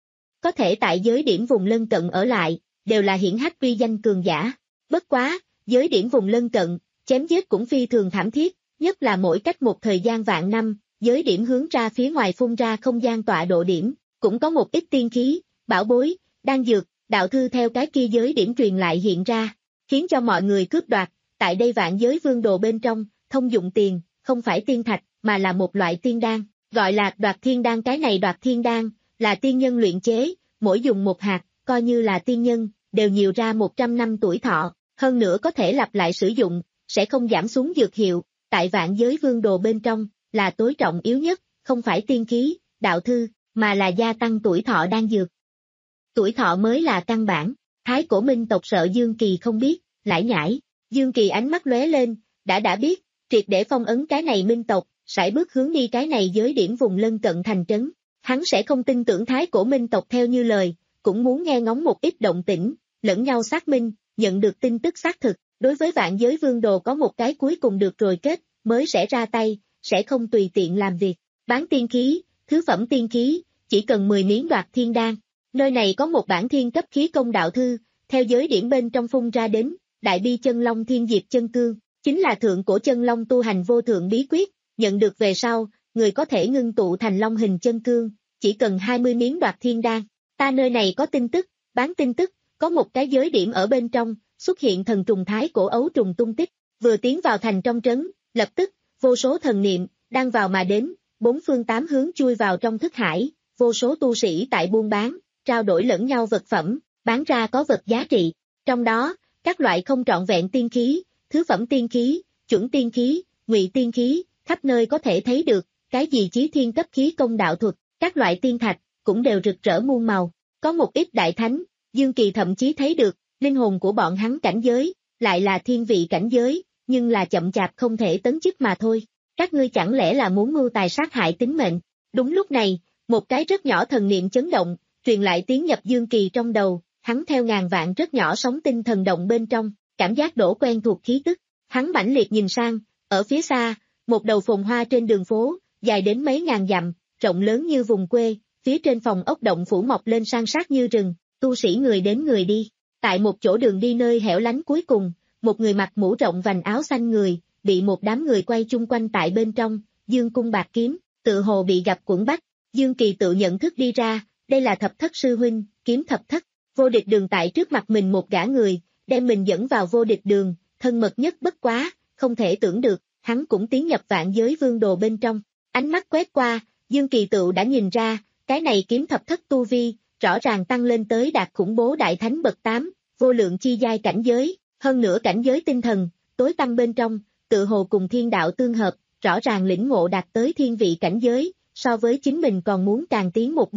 Có thể tại giới điểm vùng lân cận ở lại, đều là hiển hách uy danh cường giả. Bất quá, giới điểm vùng lân cận, chém giết cũng phi thường thảm thiết, nhất là mỗi cách một thời gian vạn năm, giới điểm hướng ra phía ngoài phun ra không gian tọa độ điểm, cũng có một ít tiên khí, bảo bối, đan dược, đạo thư theo cái kia giới điểm truyền lại hiện ra, khiến cho mọi người cướp đoạt. Tại đây vạn giới vương đồ bên trong, thông dụng tiền, không phải tiên thạch, mà là một loại tiên đan, gọi là đoạt thiên đan. Cái này đoạt thiên đan, là tiên nhân luyện chế, mỗi dùng một hạt, coi như là tiên nhân, đều nhiều ra một trăm năm tuổi thọ, hơn nữa có thể lặp lại sử dụng, sẽ không giảm xuống dược hiệu, tại vạn giới vương đồ bên trong, là tối trọng yếu nhất, không phải tiên khí, đạo thư, mà là gia tăng tuổi thọ đan dược. Tuổi thọ mới là căn bản, thái cổ minh tộc sợ Dương Kỳ không biết, lải nhải. Dương Kỳ ánh mắt lóe lên, đã đã biết, triệt để phong ấn cái này minh tộc, sải bước hướng đi cái này giới điểm vùng lân cận thành trấn. Hắn sẽ không tin tưởng thái cổ minh tộc theo như lời, cũng muốn nghe ngóng một ít động tĩnh, lẫn nhau xác minh, nhận được tin tức xác thực. Đối với vạn giới vương đồ có một cái cuối cùng được rồi kết, mới sẽ ra tay, sẽ không tùy tiện làm việc. Bán tiên khí, thứ phẩm tiên khí, chỉ cần mười miếng đoạt thiên đan. Nơi này có một bản thiên cấp khí công đạo thư, theo giới điểm bên trong phun ra đến. Đại bi chân long thiên diệt chân cương, chính là thượng cổ chân long tu hành vô thượng bí quyết, nhận được về sau, người có thể ngưng tụ thành long hình chân cương, chỉ cần hai mươi miếng đoạt thiên đan. Ta nơi này có tin tức, bán tin tức, có một cái giới điểm ở bên trong, xuất hiện thần trùng thái cổ ấu trùng tung tích, vừa tiến vào thành trong trấn, lập tức, vô số thần niệm, đang vào mà đến, bốn phương tám hướng chui vào trong thức hải, vô số tu sĩ tại buôn bán, trao đổi lẫn nhau vật phẩm, bán ra có vật giá trị, trong đó, các loại không trọn vẹn tiên khí, thứ phẩm tiên khí, chuẩn tiên khí, ngụy tiên khí, khắp nơi có thể thấy được, cái gì chí thiên cấp khí công đạo thuật, các loại tiên thạch, cũng đều rực rỡ muôn màu, có một ít đại thánh, Dương Kỳ thậm chí thấy được, linh hồn của bọn hắn cảnh giới, lại là thiên vị cảnh giới, nhưng là chậm chạp không thể tấn chức mà thôi, các ngươi chẳng lẽ là muốn mưu tài sát hại tính mệnh. Đúng lúc này, một cái rất nhỏ thần niệm chấn động, truyền lại tiến nhập Dương Kỳ trong đầu. Hắn theo ngàn vạn rất nhỏ sóng tinh thần động bên trong, cảm giác đổ quen thuộc khí tức. Hắn mãnh liệt nhìn sang, ở phía xa, một đầu phồn hoa trên đường phố, dài đến mấy ngàn dặm, rộng lớn như vùng quê, phía trên phòng ốc động phủ mọc lên san sát như rừng, tu sĩ người đến người đi. Tại một chỗ đường đi nơi hẻo lánh cuối cùng, một người mặc mũ rộng vành áo xanh người, bị một đám người quay chung quanh tại bên trong, dương cung bạc kiếm, tự hồ bị gặp quẫn bách. Dương Kỳ tự nhận thức đi ra, đây là thập thất sư huynh, kiếm thập thất. Vô địch đường tại trước mặt mình một gã người, đem mình dẫn vào vô địch đường, thân mật nhất bất quá, không thể tưởng được, hắn cũng tiến nhập vạn giới vương đồ bên trong. Ánh mắt quét qua, Dương Kỳ tự đã nhìn ra, cái này kiếm thập thất tu vi, rõ ràng tăng lên tới đạt khủng bố đại thánh bậc tám, vô lượng chi giai cảnh giới, hơn nữa cảnh giới tinh thần, tối tăng bên trong, tự hồ cùng thiên đạo tương hợp, rõ ràng lĩnh ngộ đạt tới thiên vị cảnh giới, so với chính mình còn muốn càng tiến một bước.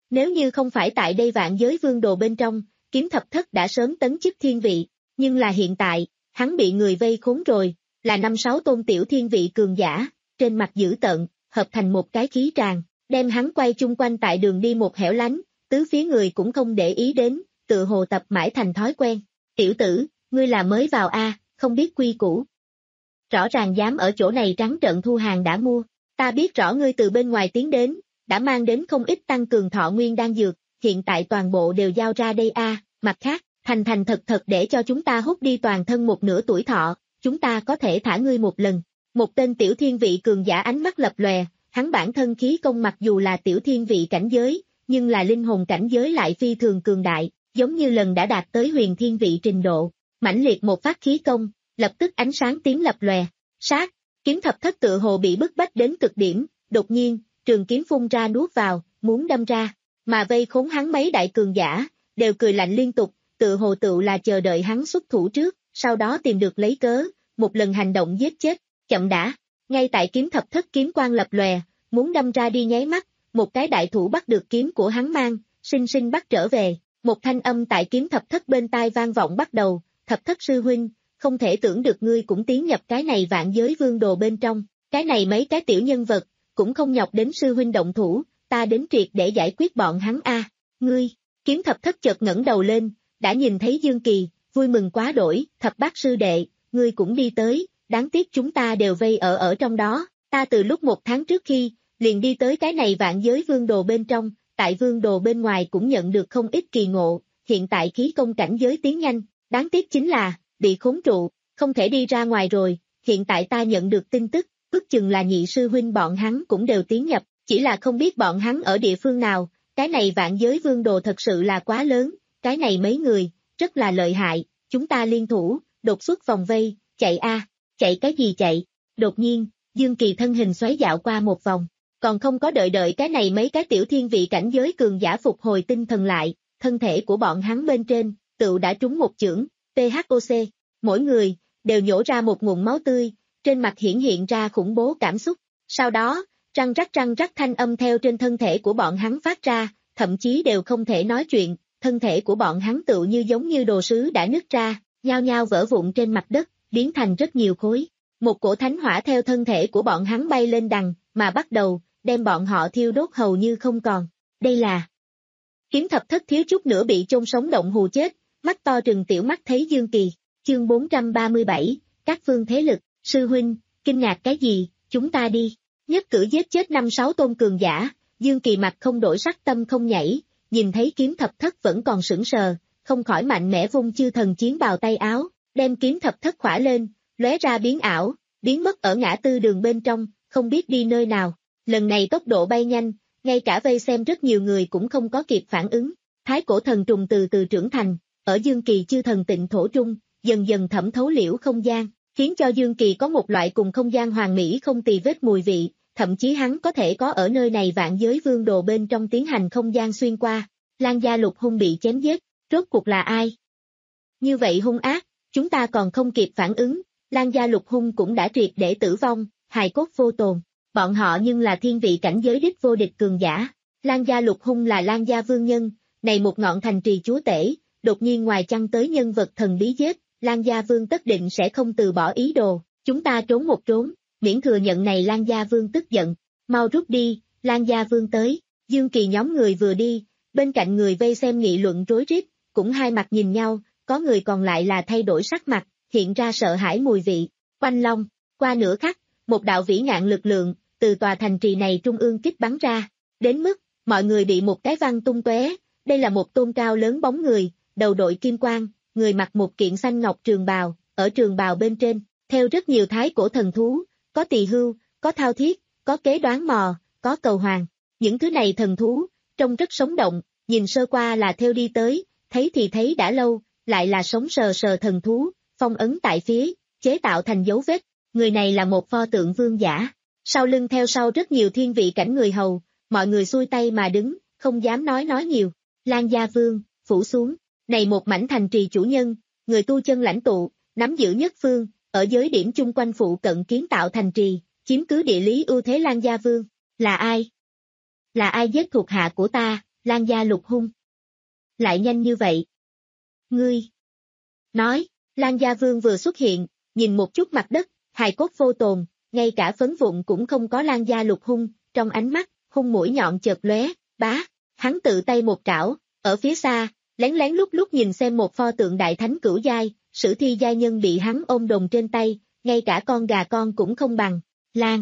Nếu như không phải tại đây vạn giới vương đồ bên trong, kiếm thập thất đã sớm tấn chức thiên vị, nhưng là hiện tại, hắn bị người vây khốn rồi, là năm sáu tôn tiểu thiên vị cường giả, trên mặt dữ tợn, hợp thành một cái khí tràng, đem hắn quay chung quanh tại đường đi một hẻo lánh, tứ phía người cũng không để ý đến, tự hồ tập mãi thành thói quen. Tiểu tử, ngươi là mới vào a, không biết quy củ. Rõ ràng dám ở chỗ này trắng trợn thu hàng đã mua, ta biết rõ ngươi từ bên ngoài tiến đến, đã mang đến không ít tăng cường thọ nguyên đan dược, hiện tại toàn bộ đều giao ra đây a, mặt khác, thành thành thật thật để cho chúng ta hút đi toàn thân một nửa tuổi thọ, chúng ta có thể thả ngươi một lần. Một tên tiểu thiên vị cường giả ánh mắt lập lòe, hắn bản thân khí công mặc dù là tiểu thiên vị cảnh giới, nhưng là linh hồn cảnh giới lại phi thường cường đại, giống như lần đã đạt tới huyền thiên vị trình độ. Mãnh liệt một phát khí công, lập tức ánh sáng tím lập lòe, sát, kiếm thập thất tự hồ bị bức bách đến cực điểm, đột nhiên, trường kiếm phun ra nuốt vào, muốn đâm ra, mà vây khốn hắn mấy đại cường giả, đều cười lạnh liên tục, tự hồ tự là chờ đợi hắn xuất thủ trước, sau đó tìm được lấy cớ, một lần hành động giết chết, chậm đã, ngay tại kiếm thập thất kiếm quang lập lòe, muốn đâm ra đi nháy mắt, một cái đại thủ bắt được kiếm của hắn mang, sinh sinh bắt trở về, một thanh âm tại kiếm thập thất bên tai vang vọng bắt đầu, thập thất sư huynh, không thể tưởng được ngươi cũng tiến nhập cái này vạn giới vương đồ bên trong, cái này mấy cái tiểu nhân vật, cũng không nhọc đến sư huynh động thủ, ta đến triệt để giải quyết bọn hắn a. Ngươi, kiếm thập thất chợt ngẩng đầu lên, đã nhìn thấy Dương Kỳ, vui mừng quá đổi, thập bát sư đệ, ngươi cũng đi tới, đáng tiếc chúng ta đều vây ở ở trong đó, ta từ lúc một tháng trước khi, liền đi tới cái này vạn giới vương đồ bên trong, tại vương đồ bên ngoài cũng nhận được không ít kỳ ngộ, hiện tại khí công cảnh giới tiến nhanh, đáng tiếc chính là, bị khốn trụ, không thể đi ra ngoài rồi, hiện tại ta nhận được tin tức, ước chừng là nhị sư huynh bọn hắn cũng đều tiến nhập, chỉ là không biết bọn hắn ở địa phương nào, cái này vạn giới vương đồ thật sự là quá lớn, cái này mấy người, rất là lợi hại, chúng ta liên thủ, đột xuất vòng vây, chạy a, chạy cái gì chạy, đột nhiên, Dương Kỳ thân hình xoáy dạo qua một vòng, còn không có đợi đợi cái này mấy cái tiểu thiên vị cảnh giới cường giả phục hồi tinh thần lại, thân thể của bọn hắn bên trên, tựu đã trúng một chưởng, pê hát o xê, mỗi người, đều nhổ ra một nguồn máu tươi, trên mặt hiển hiện ra khủng bố cảm xúc, sau đó, răng rắc răng rắc thanh âm theo trên thân thể của bọn hắn phát ra, thậm chí đều không thể nói chuyện, thân thể của bọn hắn tựu như giống như đồ sứ đã nứt ra, nhao nhao vỡ vụn trên mặt đất, biến thành rất nhiều khối. Một cổ thánh hỏa theo thân thể của bọn hắn bay lên đằng, mà bắt đầu, đem bọn họ thiêu đốt hầu như không còn. Đây là kiếm thập thất thiếu chút nữa bị chôn sống động hù chết, mắt to trừng tiểu mắt thấy Dương Kỳ, chương bốn trăm ba mươi bảy, các phương thế lực, sư huynh, kinh ngạc cái gì, chúng ta đi, nhất cử giết chết năm sáu tôn cường giả, Dương Kỳ mặt không đổi sắc tâm không nhảy, nhìn thấy kiếm thập thất vẫn còn sững sờ, không khỏi mạnh mẽ vung chư thần chiến bào tay áo, đem kiếm thập thất khỏa lên, lóe ra biến ảo, biến mất ở ngã tư đường bên trong, không biết đi nơi nào, lần này tốc độ bay nhanh, ngay cả vây xem rất nhiều người cũng không có kịp phản ứng, thái cổ thần trùng từ từ trưởng thành, ở Dương Kỳ chư thần tịnh thổ trung, dần dần thẩm thấu liễu không gian, khiến cho Dương Kỳ có một loại cùng không gian hoàn mỹ không tì vết mùi vị, thậm chí hắn có thể có ở nơi này vạn giới vương đồ bên trong tiến hành không gian xuyên qua, Lan gia Lục Hung bị chém giết, rốt cuộc là ai? Như vậy hung ác, chúng ta còn không kịp phản ứng, Lan gia Lục Hung cũng đã triệt để tử vong, hài cốt vô tồn, bọn họ nhưng là thiên vị cảnh giới đích vô địch cường giả, Lan gia Lục Hung là Lan gia vương nhân, này một ngọn thành trì chúa tể, đột nhiên ngoài chăng tới nhân vật thần bí giết, Lan gia vương tất định sẽ không từ bỏ ý đồ, chúng ta trốn một trốn, miễn thừa nhận này Lan gia vương tức giận, mau rút đi, Lan gia vương tới, Dương Kỳ nhóm người vừa đi, bên cạnh người vây xem nghị luận rối rít, cũng hai mặt nhìn nhau, có người còn lại là thay đổi sắc mặt, hiện ra sợ hãi mùi vị, Quanh Long, qua nửa khắc, một đạo vĩ ngạn lực lượng, từ tòa thành trì này trung ương kích bắn ra, đến mức, mọi người bị một cái văng tung tóe. Đây là một tôn cao lớn bóng người, đầu đội kim quang, người mặc một kiện xanh ngọc trường bào, ở trường bào bên trên, theo rất nhiều thái cổ thần thú, có tỳ hưu, có thao thiết, có kế đoán mò, có cầu hoàng, những thứ này thần thú, trông rất sống động, nhìn sơ qua là theo đi tới, thấy thì thấy đã lâu, lại là sống sờ sờ thần thú, phong ấn tại phía, chế tạo thành dấu vết, người này là một pho tượng vương giả, sau lưng theo sau rất nhiều thiên vị cảnh người hầu, mọi người xuôi tay mà đứng, không dám nói nói nhiều. Lan gia vương, phủ xuống, này một mảnh thành trì chủ nhân, người tu chân lãnh tụ, nắm giữ nhất phương, ở giới điểm chung quanh phụ cận kiến tạo thành trì, chiếm cứ địa lý ưu thế Lan gia vương, là ai? Là ai giết thuộc hạ của ta, Lan gia lục hung. Lại nhanh như vậy. Ngươi. Nói, Lan gia vương vừa xuất hiện, nhìn một chút mặt đất, hài cốt vô tồn, ngay cả phấn vụn cũng không có. Lan gia lục hung, trong ánh mắt, hung mũi nhọn chợt lóe, bá, hắn tự tay một trảo, ở phía xa, lén lén lúc lúc nhìn xem một pho tượng đại thánh cửu giai, sử thi giai nhân bị hắn ôm đồm trên tay, ngay cả con gà con cũng không bằng. Lan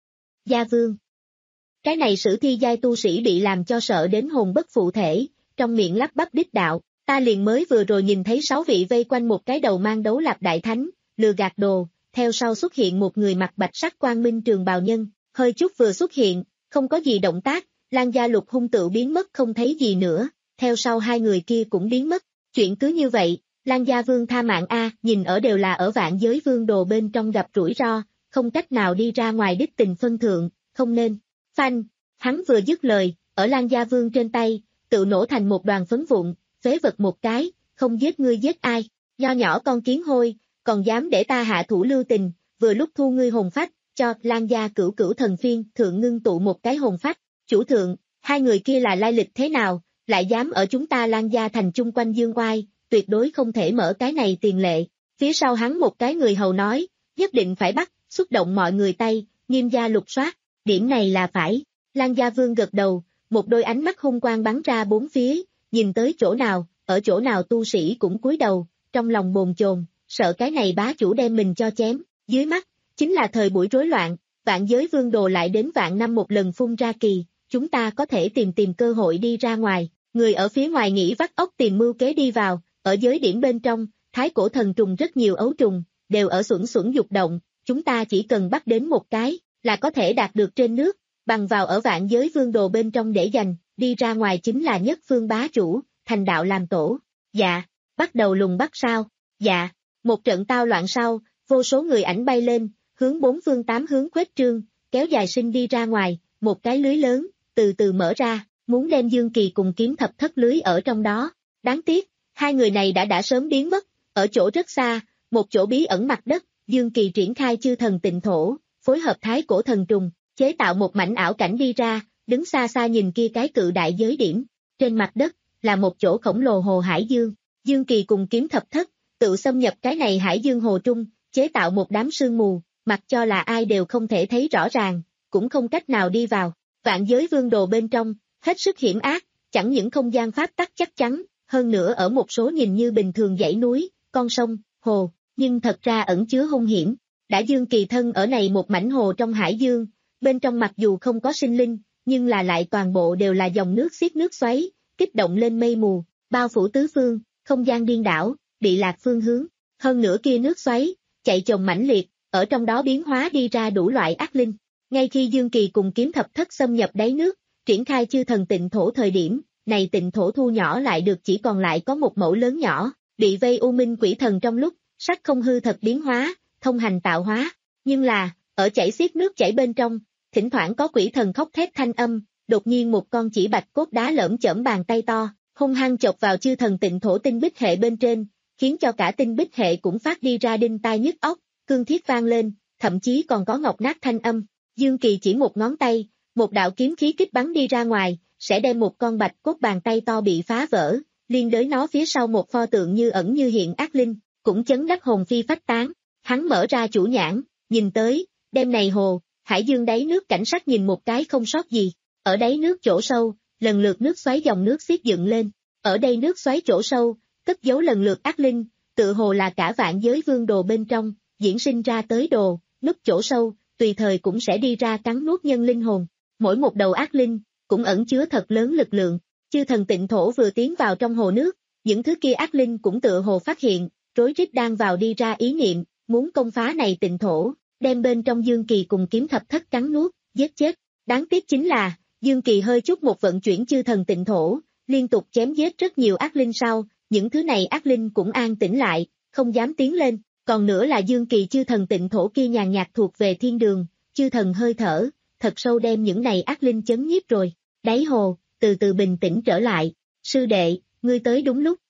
gia vương. Cái này sử thi giai tu sĩ bị làm cho sợ đến hồn bất phụ thể, trong miệng lắp bắp đích đạo, ta liền mới vừa rồi nhìn thấy sáu vị vây quanh một cái đầu mang đấu lạp đại thánh, lừa gạt đồ, theo sau xuất hiện một người mặc bạch sắc quang minh trường bào nhân, hơi chút vừa xuất hiện, không có gì động tác, Lan gia lục hung tự biến mất không thấy gì nữa, theo sau hai người kia cũng biến mất, chuyện cứ như vậy, Lan gia vương tha mạng a, nhìn ở đều là ở vạn giới vương đồ bên trong gặp rủi ro, không cách nào đi ra ngoài đích tình phân thượng, không nên. Phanh, hắn vừa dứt lời, ở Lan gia vương trên tay, tự nổ thành một đoàn phấn vụn, phế vật một cái, không giết ngươi giết ai, nho nhỏ con kiến hôi, còn dám để ta hạ thủ lưu tình, vừa lúc thu ngươi hồn phách, cho Lan gia cửu cửu thần phiên thượng ngưng tụ một cái hồn phách, chủ thượng, hai người kia là lai lịch thế nào, lại dám ở chúng ta Lan gia thành chung quanh dương oai, tuyệt đối không thể mở cái này tiền lệ, phía sau hắn một cái người hầu nói, nhất định phải bắt, xúc động mọi người tay, nghiêm gia lục soát, điểm này là phải, Lan gia vương gật đầu, một đôi ánh mắt hung quang bắn ra bốn phía, nhìn tới chỗ nào, ở chỗ nào tu sĩ cũng cúi đầu, trong lòng bồn chồn, sợ cái này bá chủ đem mình cho chém, dưới mắt, chính là thời buổi rối loạn, vạn giới vương đồ lại đến vạn năm một lần phun ra kỳ, chúng ta có thể tìm tìm cơ hội đi ra ngoài, người ở phía ngoài nghĩ vắt óc tìm mưu kế đi vào, ở giới điểm bên trong, thái cổ thần trùng rất nhiều ấu trùng, đều ở xuẩn xuẩn dục động, chúng ta chỉ cần bắt đến một cái, là có thể đạt được trên nước, bằng vào ở vạn giới vương đồ bên trong để dành, đi ra ngoài chính là nhất phương bá chủ, thành đạo làm tổ, dạ, bắt đầu lùng bắt sao, dạ, một trận tao loạn sau, vô số người ảnh bay lên, hướng bốn phương tám hướng khuếch trương, kéo dài sinh đi ra ngoài, một cái lưới lớn, từ từ mở ra, muốn đem Dương Kỳ cùng kiếm thập thất lưới ở trong đó, đáng tiếc, hai người này đã đã sớm biến mất, ở chỗ rất xa, một chỗ bí ẩn mặt đất, Dương Kỳ triển khai chư thần tịnh thổ, phối hợp thái cổ thần trùng, chế tạo một mảnh ảo cảnh đi ra, đứng xa xa nhìn kia cái cự đại giới điểm, trên mặt đất, là một chỗ khổng lồ hồ hải dương, Dương Kỳ cùng kiếm thập thất, tự xâm nhập cái này hải dương hồ trung, chế tạo một đám sương mù, mặc cho là ai đều không thể thấy rõ ràng, cũng không cách nào đi vào, vạn giới vương đồ bên trong, hết sức hiểm ác, chẳng những không gian pháp tắc chắc chắn, hơn nữa ở một số nhìn như bình thường dãy núi, con sông, hồ, nhưng thật ra ẩn chứa hung hiểm, đã Dương Kỳ thân ở này một mảnh hồ trong hải dương, bên trong mặc dù không có sinh linh, nhưng là lại toàn bộ đều là dòng nước xiết nước xoáy, kích động lên mây mù, bao phủ tứ phương, không gian điên đảo, bị lạc phương hướng, hơn nữa kia nước xoáy, chạy chồng mãnh liệt, ở trong đó biến hóa đi ra đủ loại ác linh. Ngay khi Dương Kỳ cùng kiếm thập thất xâm nhập đáy nước, triển khai chư thần tịnh thổ thời điểm, này tịnh thổ thu nhỏ lại được chỉ còn lại có một mẫu lớn nhỏ, bị vây u minh quỷ thần trong lúc, sắc không hư thật biến hóa, thông hành tạo hóa, nhưng là, ở chảy xiết nước chảy bên trong, thỉnh thoảng có quỷ thần khóc thét thanh âm, đột nhiên một con chỉ bạch cốt đá lởm chởm bàn tay to, hung hăng chọc vào chư thần tịnh thổ tinh bích hệ bên trên, khiến cho cả tinh bích hệ cũng phát đi ra đinh tai nhức óc, cương thiết vang lên, thậm chí còn có ngọc nát thanh âm. Dương Kỳ chỉ một ngón tay, một đạo kiếm khí kích bắn đi ra ngoài, sẽ đem một con bạch cốt bàn tay to bị phá vỡ, liên đới nó phía sau một pho tượng như ẩn như hiện ác linh, cũng chấn đắc hồn phi phách tán. Hắn mở ra chủ nhãn, nhìn tới, đêm này hồ, hải dương đáy nước cảnh sắc nhìn một cái không sót gì, ở đáy nước chỗ sâu, lần lượt nước xoáy dòng nước xiết dựng lên, ở đây nước xoáy chỗ sâu, cất giấu lần lượt ác linh, tự hồ là cả vạn giới vương đồ bên trong, diễn sinh ra tới đồ, núp chỗ sâu, tùy thời cũng sẽ đi ra cắn nuốt nhân linh hồn, mỗi một đầu ác linh, cũng ẩn chứa thật lớn lực lượng, chư thần tịnh thổ vừa tiến vào trong hồ nước, những thứ kia ác linh cũng tự hồ phát hiện, rối rít đang vào đi ra ý niệm, muốn công phá này tịnh thổ, đem bên trong Dương Kỳ cùng kiếm thập thất cắn nuốt, giết chết, đáng tiếc chính là, Dương Kỳ hơi chút một vận chuyển chư thần tịnh thổ, liên tục chém giết rất nhiều ác linh sau, những thứ này ác linh cũng an tĩnh lại, không dám tiến lên, còn nữa là Dương Kỳ chư thần tịnh thổ kia nhàn nhạt thuộc về thiên đường, chư thần hơi thở, thật sâu đem những này ác linh chấn nhiếp rồi, đáy hồ, từ từ bình tĩnh trở lại, sư đệ, ngươi tới đúng lúc.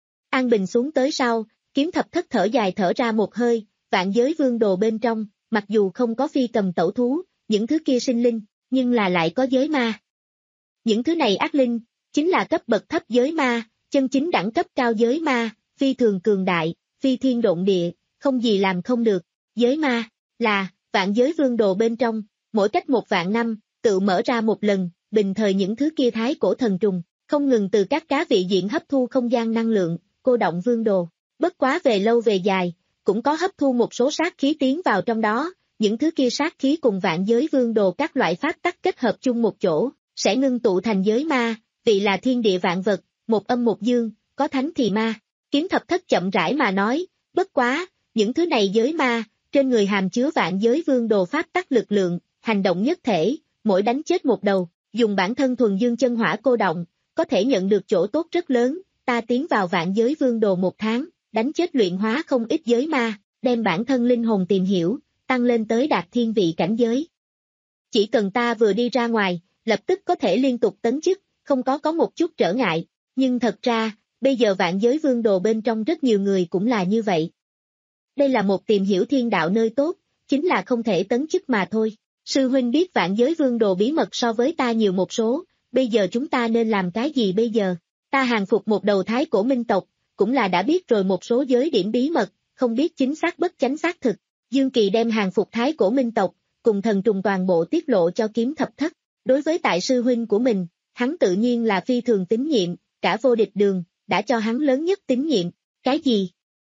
An bình xuống tới sau, kiếm thập thất thở dài thở ra một hơi, vạn giới vương đồ bên trong, mặc dù không có phi cầm tẩu thú, những thứ kia sinh linh, nhưng là lại có giới ma. Những thứ này ác linh, chính là cấp bậc thấp giới ma, chân chính đẳng cấp cao giới ma, phi thường cường đại, phi thiên độn địa, không gì làm không được. Giới ma, là, vạn giới vương đồ bên trong, mỗi cách một vạn năm, tự mở ra một lần, bình thời những thứ kia thái cổ thần trùng, không ngừng từ các cá vị diện hấp thu không gian năng lượng, cô động vương đồ. Bất quá về lâu về dài, cũng có hấp thu một số sát khí tiến vào trong đó, những thứ kia sát khí cùng vạn giới vương đồ các loại pháp tắc kết hợp chung một chỗ, sẽ ngưng tụ thành giới ma, vị là thiên địa vạn vật, một âm một dương, có thánh thì ma. Kiếm thập thất chậm rãi mà nói, bất quá, những thứ này giới ma, trên người hàm chứa vạn giới vương đồ pháp tắc lực lượng, hành động nhất thể, mỗi đánh chết một đầu, dùng bản thân thuần dương chân hỏa cô động, có thể nhận được chỗ tốt rất lớn, ta tiến vào vạn giới vương đồ một tháng, đánh chết luyện hóa không ít giới ma, đem bản thân linh hồn tìm hiểu, tăng lên tới đạt thiên vị cảnh giới. Chỉ cần ta vừa đi ra ngoài, lập tức có thể liên tục tấn chức, không có có một chút trở ngại, nhưng thật ra, bây giờ vạn giới vương đồ bên trong rất nhiều người cũng là như vậy. Đây là một tìm hiểu thiên đạo nơi tốt, chính là không thể tấn chức mà thôi. Sư huynh biết vạn giới vương đồ bí mật so với ta nhiều một số, bây giờ chúng ta nên làm cái gì bây giờ? Ta hàng phục một đầu thái cổ minh tộc, cũng là đã biết rồi một số giới điểm bí mật, không biết chính xác bất chánh xác thực. Dương Kỳ đem hàng phục thái cổ minh tộc, cùng thần trùng toàn bộ tiết lộ cho Kiếm Thập Thất. Đối với tại sư huynh của mình, hắn tự nhiên là phi thường tín nhiệm, cả vô địch đường, đã cho hắn lớn nhất tín nhiệm. Cái gì?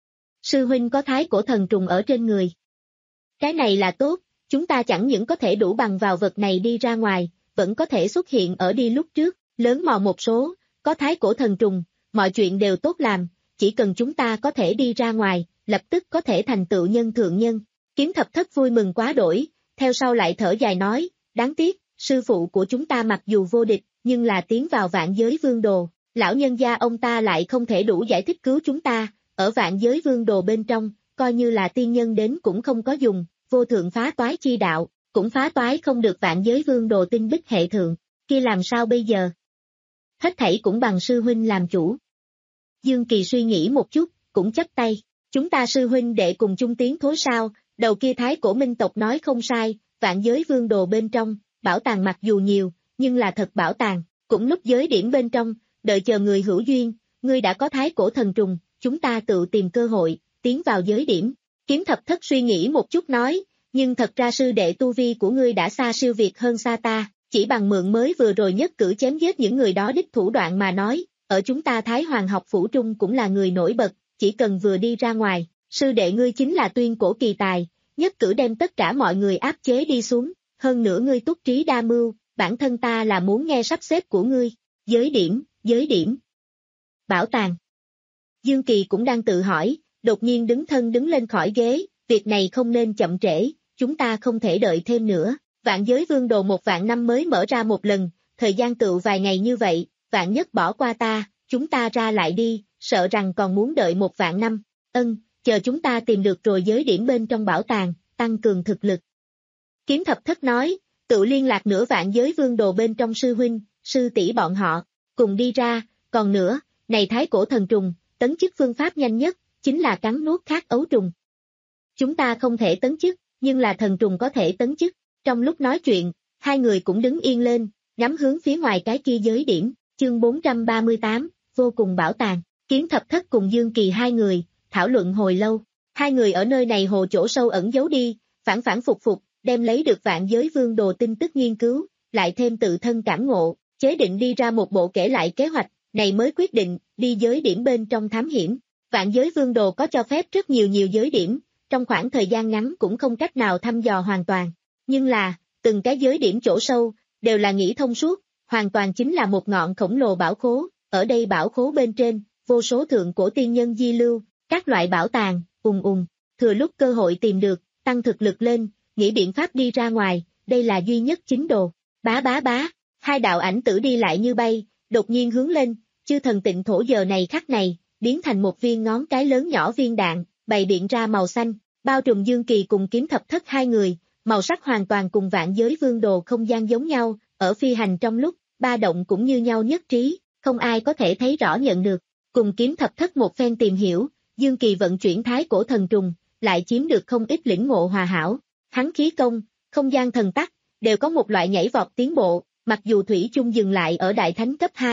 Sư huynh có thái cổ thần trùng ở trên người. Cái này là tốt, chúng ta chẳng những có thể đủ bằng vào vật này đi ra ngoài, vẫn có thể xuất hiện ở đi lúc trước, lớn mò một số, có thái cổ thần trùng, mọi chuyện đều tốt làm, chỉ cần chúng ta có thể đi ra ngoài, lập tức có thể thành tựu nhân thượng nhân. Kiếm Thập Thất vui mừng quá đổi, theo sau lại thở dài nói, đáng tiếc, sư phụ của chúng ta mặc dù vô địch, nhưng là tiến vào vạn giới vương đồ, lão nhân gia ông ta lại không thể đủ giải thích cứu chúng ta, ở vạn giới vương đồ bên trong, coi như là tiên nhân đến cũng không có dùng, vô thượng phá toái chi đạo, cũng phá toái không được vạn giới vương đồ tinh bích hệ thượng, kia làm sao bây giờ? Hết thảy cũng bằng sư huynh làm chủ. Dương Kỳ suy nghĩ một chút, cũng chắp tay, chúng ta sư huynh đệ cùng chung tiến thối sao, đầu kia thái cổ minh tộc nói không sai, vạn giới vương đồ bên trong, bảo tàng mặc dù nhiều, nhưng là thật bảo tàng, cũng núp giới điểm bên trong, đợi chờ người hữu duyên, ngươi đã có thái cổ thần trùng, chúng ta tự tìm cơ hội, tiến vào giới điểm. Kiếm Thập Thất suy nghĩ một chút nói, nhưng thật ra sư đệ tu vi của ngươi đã xa siêu việt hơn xa ta, chỉ bằng mượn mới vừa rồi nhất cử chém giết những người đó đích thủ đoạn mà nói, ở chúng ta Thái Hoàng học phủ trung cũng là người nổi bật, chỉ cần vừa đi ra ngoài, sư đệ ngươi chính là tuyên cổ kỳ tài, nhất cử đem tất cả mọi người áp chế đi xuống, hơn nữa ngươi túc trí đa mưu, bản thân ta là muốn nghe sắp xếp của ngươi, giới điểm, giới điểm. Bảo tàng. Dương Kỳ cũng đang tự hỏi, đột nhiên đứng thân đứng lên khỏi ghế, việc này không nên chậm trễ, chúng ta không thể đợi thêm nữa, vạn giới vương đồ một vạn năm mới mở ra một lần, thời gian tựu vài ngày như vậy, vạn nhất bỏ qua ta, chúng ta ra lại đi, sợ rằng còn muốn đợi một vạn năm, ân, chờ chúng ta tìm được rồi giới điểm bên trong bảo tàng, tăng cường thực lực. Kiếm Thập Thất nói, tự liên lạc nửa vạn giới vương đồ bên trong sư huynh, sư tỷ bọn họ, cùng đi ra, còn nữa, này thái cổ thần trùng, tấn chức phương pháp nhanh nhất, chính là cắn nuốt khác ấu trùng. Chúng ta không thể tấn chức, nhưng là thần trùng có thể tấn chức. Trong lúc nói chuyện, hai người cũng đứng yên lên, ngắm hướng phía ngoài cái kia giới điểm, chương bốn trăm ba mươi tám, vô cùng bảo tàng. Kiếm Thập Thất cùng Dương Kỳ hai người, thảo luận hồi lâu. Hai người ở nơi này hồ chỗ sâu ẩn giấu đi, phản phản phục phục, đem lấy được vạn giới vương đồ tin tức nghiên cứu, lại thêm tự thân cảm ngộ, chế định đi ra một bộ kể lại kế hoạch, này mới quyết định, đi giới điểm bên trong thám hiểm. Vạn giới vương đồ có cho phép rất nhiều nhiều giới điểm, trong khoảng thời gian ngắn cũng không cách nào thăm dò hoàn toàn. Nhưng là, từng cái giới điểm chỗ sâu, đều là nghĩ thông suốt, hoàn toàn chính là một ngọn khổng lồ bảo khố, ở đây bảo khố bên trên, vô số thượng cổ tiên nhân di lưu, các loại bảo tàng, ùng ùng, thừa lúc cơ hội tìm được, tăng thực lực lên, nghĩ biện pháp đi ra ngoài, đây là duy nhất chính đồ. Bá bá bá, hai đạo ảnh tử đi lại như bay, đột nhiên hướng lên, chư thần tịnh thổ giờ này khắc này, biến thành một viên ngón cái lớn nhỏ viên đạn, bày biện ra màu xanh, bao trùm Dương Kỳ cùng Kiếm Thập Thất hai người, màu sắc hoàn toàn cùng vạn giới vương đồ không gian giống nhau, ở phi hành trong lúc, ba động cũng như nhau nhất trí, không ai có thể thấy rõ nhận được. Cùng Kiếm Thập Thất một phen tìm hiểu, Dương Kỳ vận chuyển thái cổ thần trùng, lại chiếm được không ít lĩnh ngộ hòa hảo. Hắn khí công, không gian thần tắc, đều có một loại nhảy vọt tiến bộ, mặc dù thủy chung dừng lại ở đại thánh cấp hai,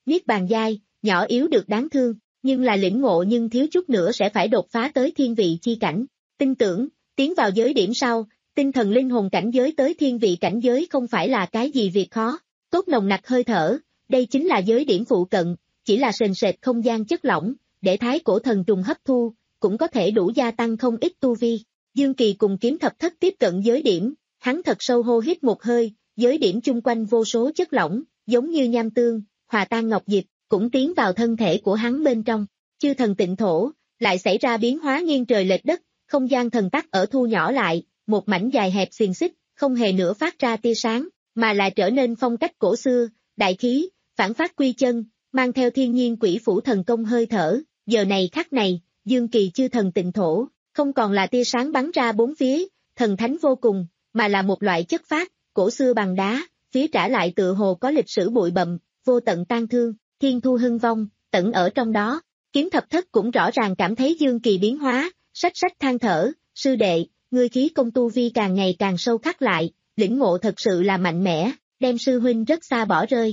niết bàn giai, nhỏ yếu được đáng thương, nhưng là lĩnh ngộ nhưng thiếu chút nữa sẽ phải đột phá tới thiên vị chi cảnh. Tin tưởng, tiến vào giới điểm sau, tinh thần linh hồn cảnh giới tới thiên vị cảnh giới không phải là cái gì việc khó. Tốt nồng nặc hơi thở, đây chính là giới điểm phụ cận, chỉ là sền sệt không gian chất lỏng, để thái cổ thần trùng hấp thu, cũng có thể đủ gia tăng không ít tu vi. Dương Kỳ cùng kiếm thập thất tiếp cận giới điểm, hắn thật sâu hô hít một hơi, giới điểm chung quanh vô số chất lỏng, giống như nham tương, hòa tan ngọc dịch, cũng tiến vào thân thể của hắn bên trong. Chư thần tịnh thổ, lại xảy ra biến hóa nghiêng trời lệch đất, không gian thần tắc ở thu nhỏ lại, một mảnh dài hẹp xiềng xích, không hề nữa phát ra tia sáng, mà lại trở nên phong cách cổ xưa, đại khí, phản phát quy chân, mang theo thiên nhiên quỷ phủ thần công hơi thở. Giờ này khắc này, Dương Kỳ chư thần tịnh thổ, không còn là tia sáng bắn ra bốn phía, thần thánh vô cùng, mà là một loại chất phát, cổ xưa bằng đá, phía trả lại tựa hồ có lịch sử bụi bặm, vô tận tang thương, thiên thu hưng vong, tận ở trong đó. Kiếm thập thất cũng rõ ràng cảm thấy Dương Kỳ biến hóa, sách sách than thở, sư đệ, ngươi khí công tu vi càng ngày càng sâu khắc lại, lĩnh ngộ thật sự là mạnh mẽ, đem sư huynh rất xa bỏ rơi.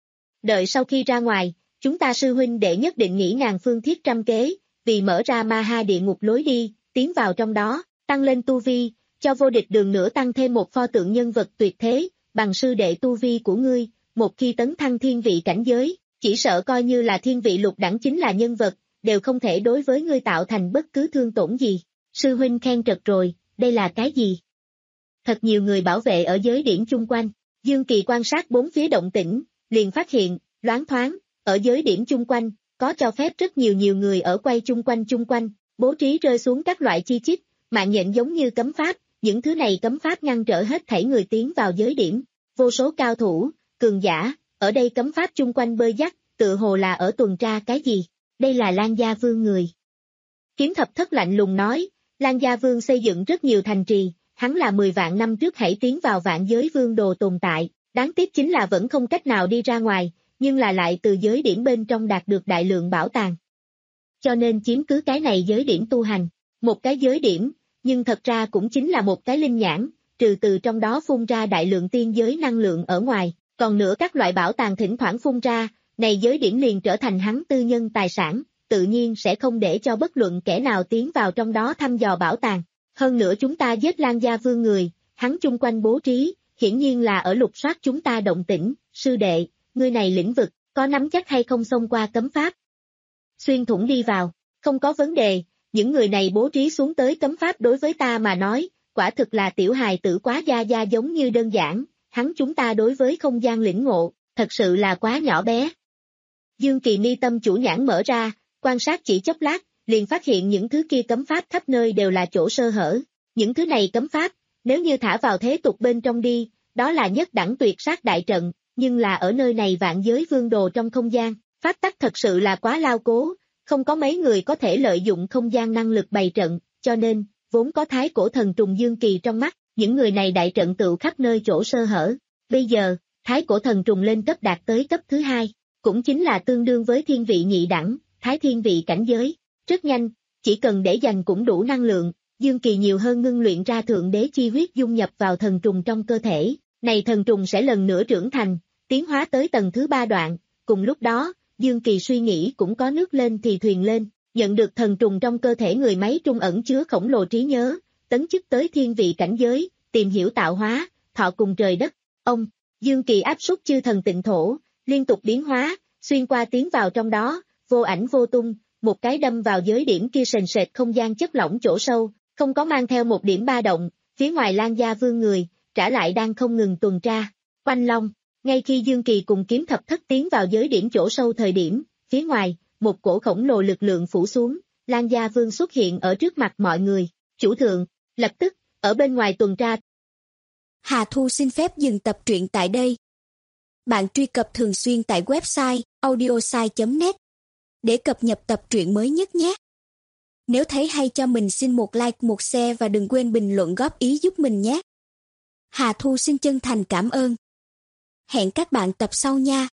Đợi sau khi ra ngoài, chúng ta sư huynh đệ nhất định nghĩ ngàn phương thiết trăm kế, vì mở ra ma ha địa ngục lối đi, tiến vào trong đó, tăng lên tu vi, cho vô địch đường nữa tăng thêm một pho tượng nhân vật tuyệt thế, bằng sư đệ tu vi của ngươi, một khi tấn thăng thiên vị cảnh giới, chỉ sợ coi như là thiên vị lục đẳng chính là nhân vật, đều không thể đối với ngươi tạo thành bất cứ thương tổn gì. Sư huynh khen trật rồi, đây là cái gì? Thật nhiều người bảo vệ ở giới điểm chung quanh, Dương Kỳ quan sát bốn phía động tĩnh, liền phát hiện, loáng thoáng, ở giới điểm chung quanh, có cho phép rất nhiều nhiều người ở quay chung quanh chung quanh, bố trí rơi xuống các loại chi chít, mạng nhện giống như cấm pháp, những thứ này cấm pháp ngăn trở hết thảy người tiến vào giới điểm. Vô số cao thủ, cường giả, ở đây cấm pháp chung quanh bơi dắt, tự hồ là ở tuần tra cái gì, đây là Lan Gia Vương người. Kiếm thập thất lạnh lùng nói, Lan Gia Vương xây dựng rất nhiều thành trì, hắn là mười vạn năm trước hãy tiến vào vạn giới vương đồ tồn tại, đáng tiếc chính là vẫn không cách nào đi ra ngoài, nhưng là lại từ giới điểm bên trong đạt được đại lượng bảo tàng. Cho nên chiếm cứ cái này giới điểm tu hành, một cái giới điểm, nhưng thật ra cũng chính là một cái linh nhãn, trừ từ trong đó phun ra đại lượng tiên giới năng lượng ở ngoài, còn nữa các loại bảo tàng thỉnh thoảng phun ra, này giới điểm liền trở thành hắn tư nhân tài sản, tự nhiên sẽ không để cho bất luận kẻ nào tiến vào trong đó thăm dò bảo tàng. Hơn nữa chúng ta giết Lan Gia Vương người, hắn chung quanh bố trí, hiển nhiên là ở lục soát chúng ta động tĩnh, sư đệ, ngươi này lĩnh vực, có nắm chắc hay không xông qua cấm pháp? Xuyên thủng đi vào, không có vấn đề, những người này bố trí xuống tới cấm pháp đối với ta mà nói, quả thực là tiểu hài tử quá gia gia giống như đơn giản, hắn chúng ta đối với không gian lĩnh ngộ, thật sự là quá nhỏ bé. Dương Kỳ mi tâm chủ nhãn mở ra, quan sát chỉ chốc lát, liền phát hiện những thứ kia cấm pháp khắp nơi đều là chỗ sơ hở. Những thứ này cấm pháp, nếu như thả vào thế tục bên trong đi, đó là nhất đẳng tuyệt sát đại trận, nhưng là ở nơi này vạn giới vương đồ trong không gian, pháp tắc thật sự là quá lao cố, không có mấy người có thể lợi dụng không gian năng lực bày trận, cho nên, vốn có thái cổ thần trùng Dương Kỳ trong mắt, những người này đại trận tựu khắp nơi chỗ sơ hở. Bây giờ, thái cổ thần trùng lên cấp đạt tới cấp thứ hai, cũng chính là tương đương với thiên vị nhị đẳng, thái thiên vị cảnh giới. Rất nhanh, chỉ cần để dành cũng đủ năng lượng, Dương Kỳ nhiều hơn ngưng luyện ra thượng đế chi huyết dung nhập vào thần trùng trong cơ thể, này thần trùng sẽ lần nữa trưởng thành, tiến hóa tới tầng thứ ba đoạn, cùng lúc đó, Dương Kỳ suy nghĩ cũng có nước lên thì thuyền lên, nhận được thần trùng trong cơ thể người máy trung ẩn chứa khổng lồ trí nhớ, tấn chức tới thiên vị cảnh giới, tìm hiểu tạo hóa, thọ cùng trời đất. Ông, Dương Kỳ áp súc chư thần tịnh thổ, liên tục biến hóa, xuyên qua tiến vào trong đó, vô ảnh vô tung, một cái đâm vào giới điểm kia sền sệt không gian chất lỏng chỗ sâu, không có mang theo một điểm ba động, phía ngoài Lan Gia Vương người, trả lại đang không ngừng tuần tra. Quanh Long, ngay khi Dương Kỳ cùng kiếm thập thất tiến vào giới điểm chỗ sâu thời điểm, phía ngoài, một cổ khổng lồ lực lượng phủ xuống, Lan Gia Vương xuất hiện ở trước mặt mọi người. Chủ thượng, lập tức, ở bên ngoài tuần tra. Hà Thu xin phép dừng tập truyện tại đây. Bạn truy cập thường xuyên tại website audiosai chấm net để cập nhật tập truyện mới nhất nhé. Nếu thấy hay cho mình xin một like, một share và đừng quên bình luận góp ý giúp mình nhé. Hà Thu xin chân thành cảm ơn. Hẹn các bạn tập sau nha.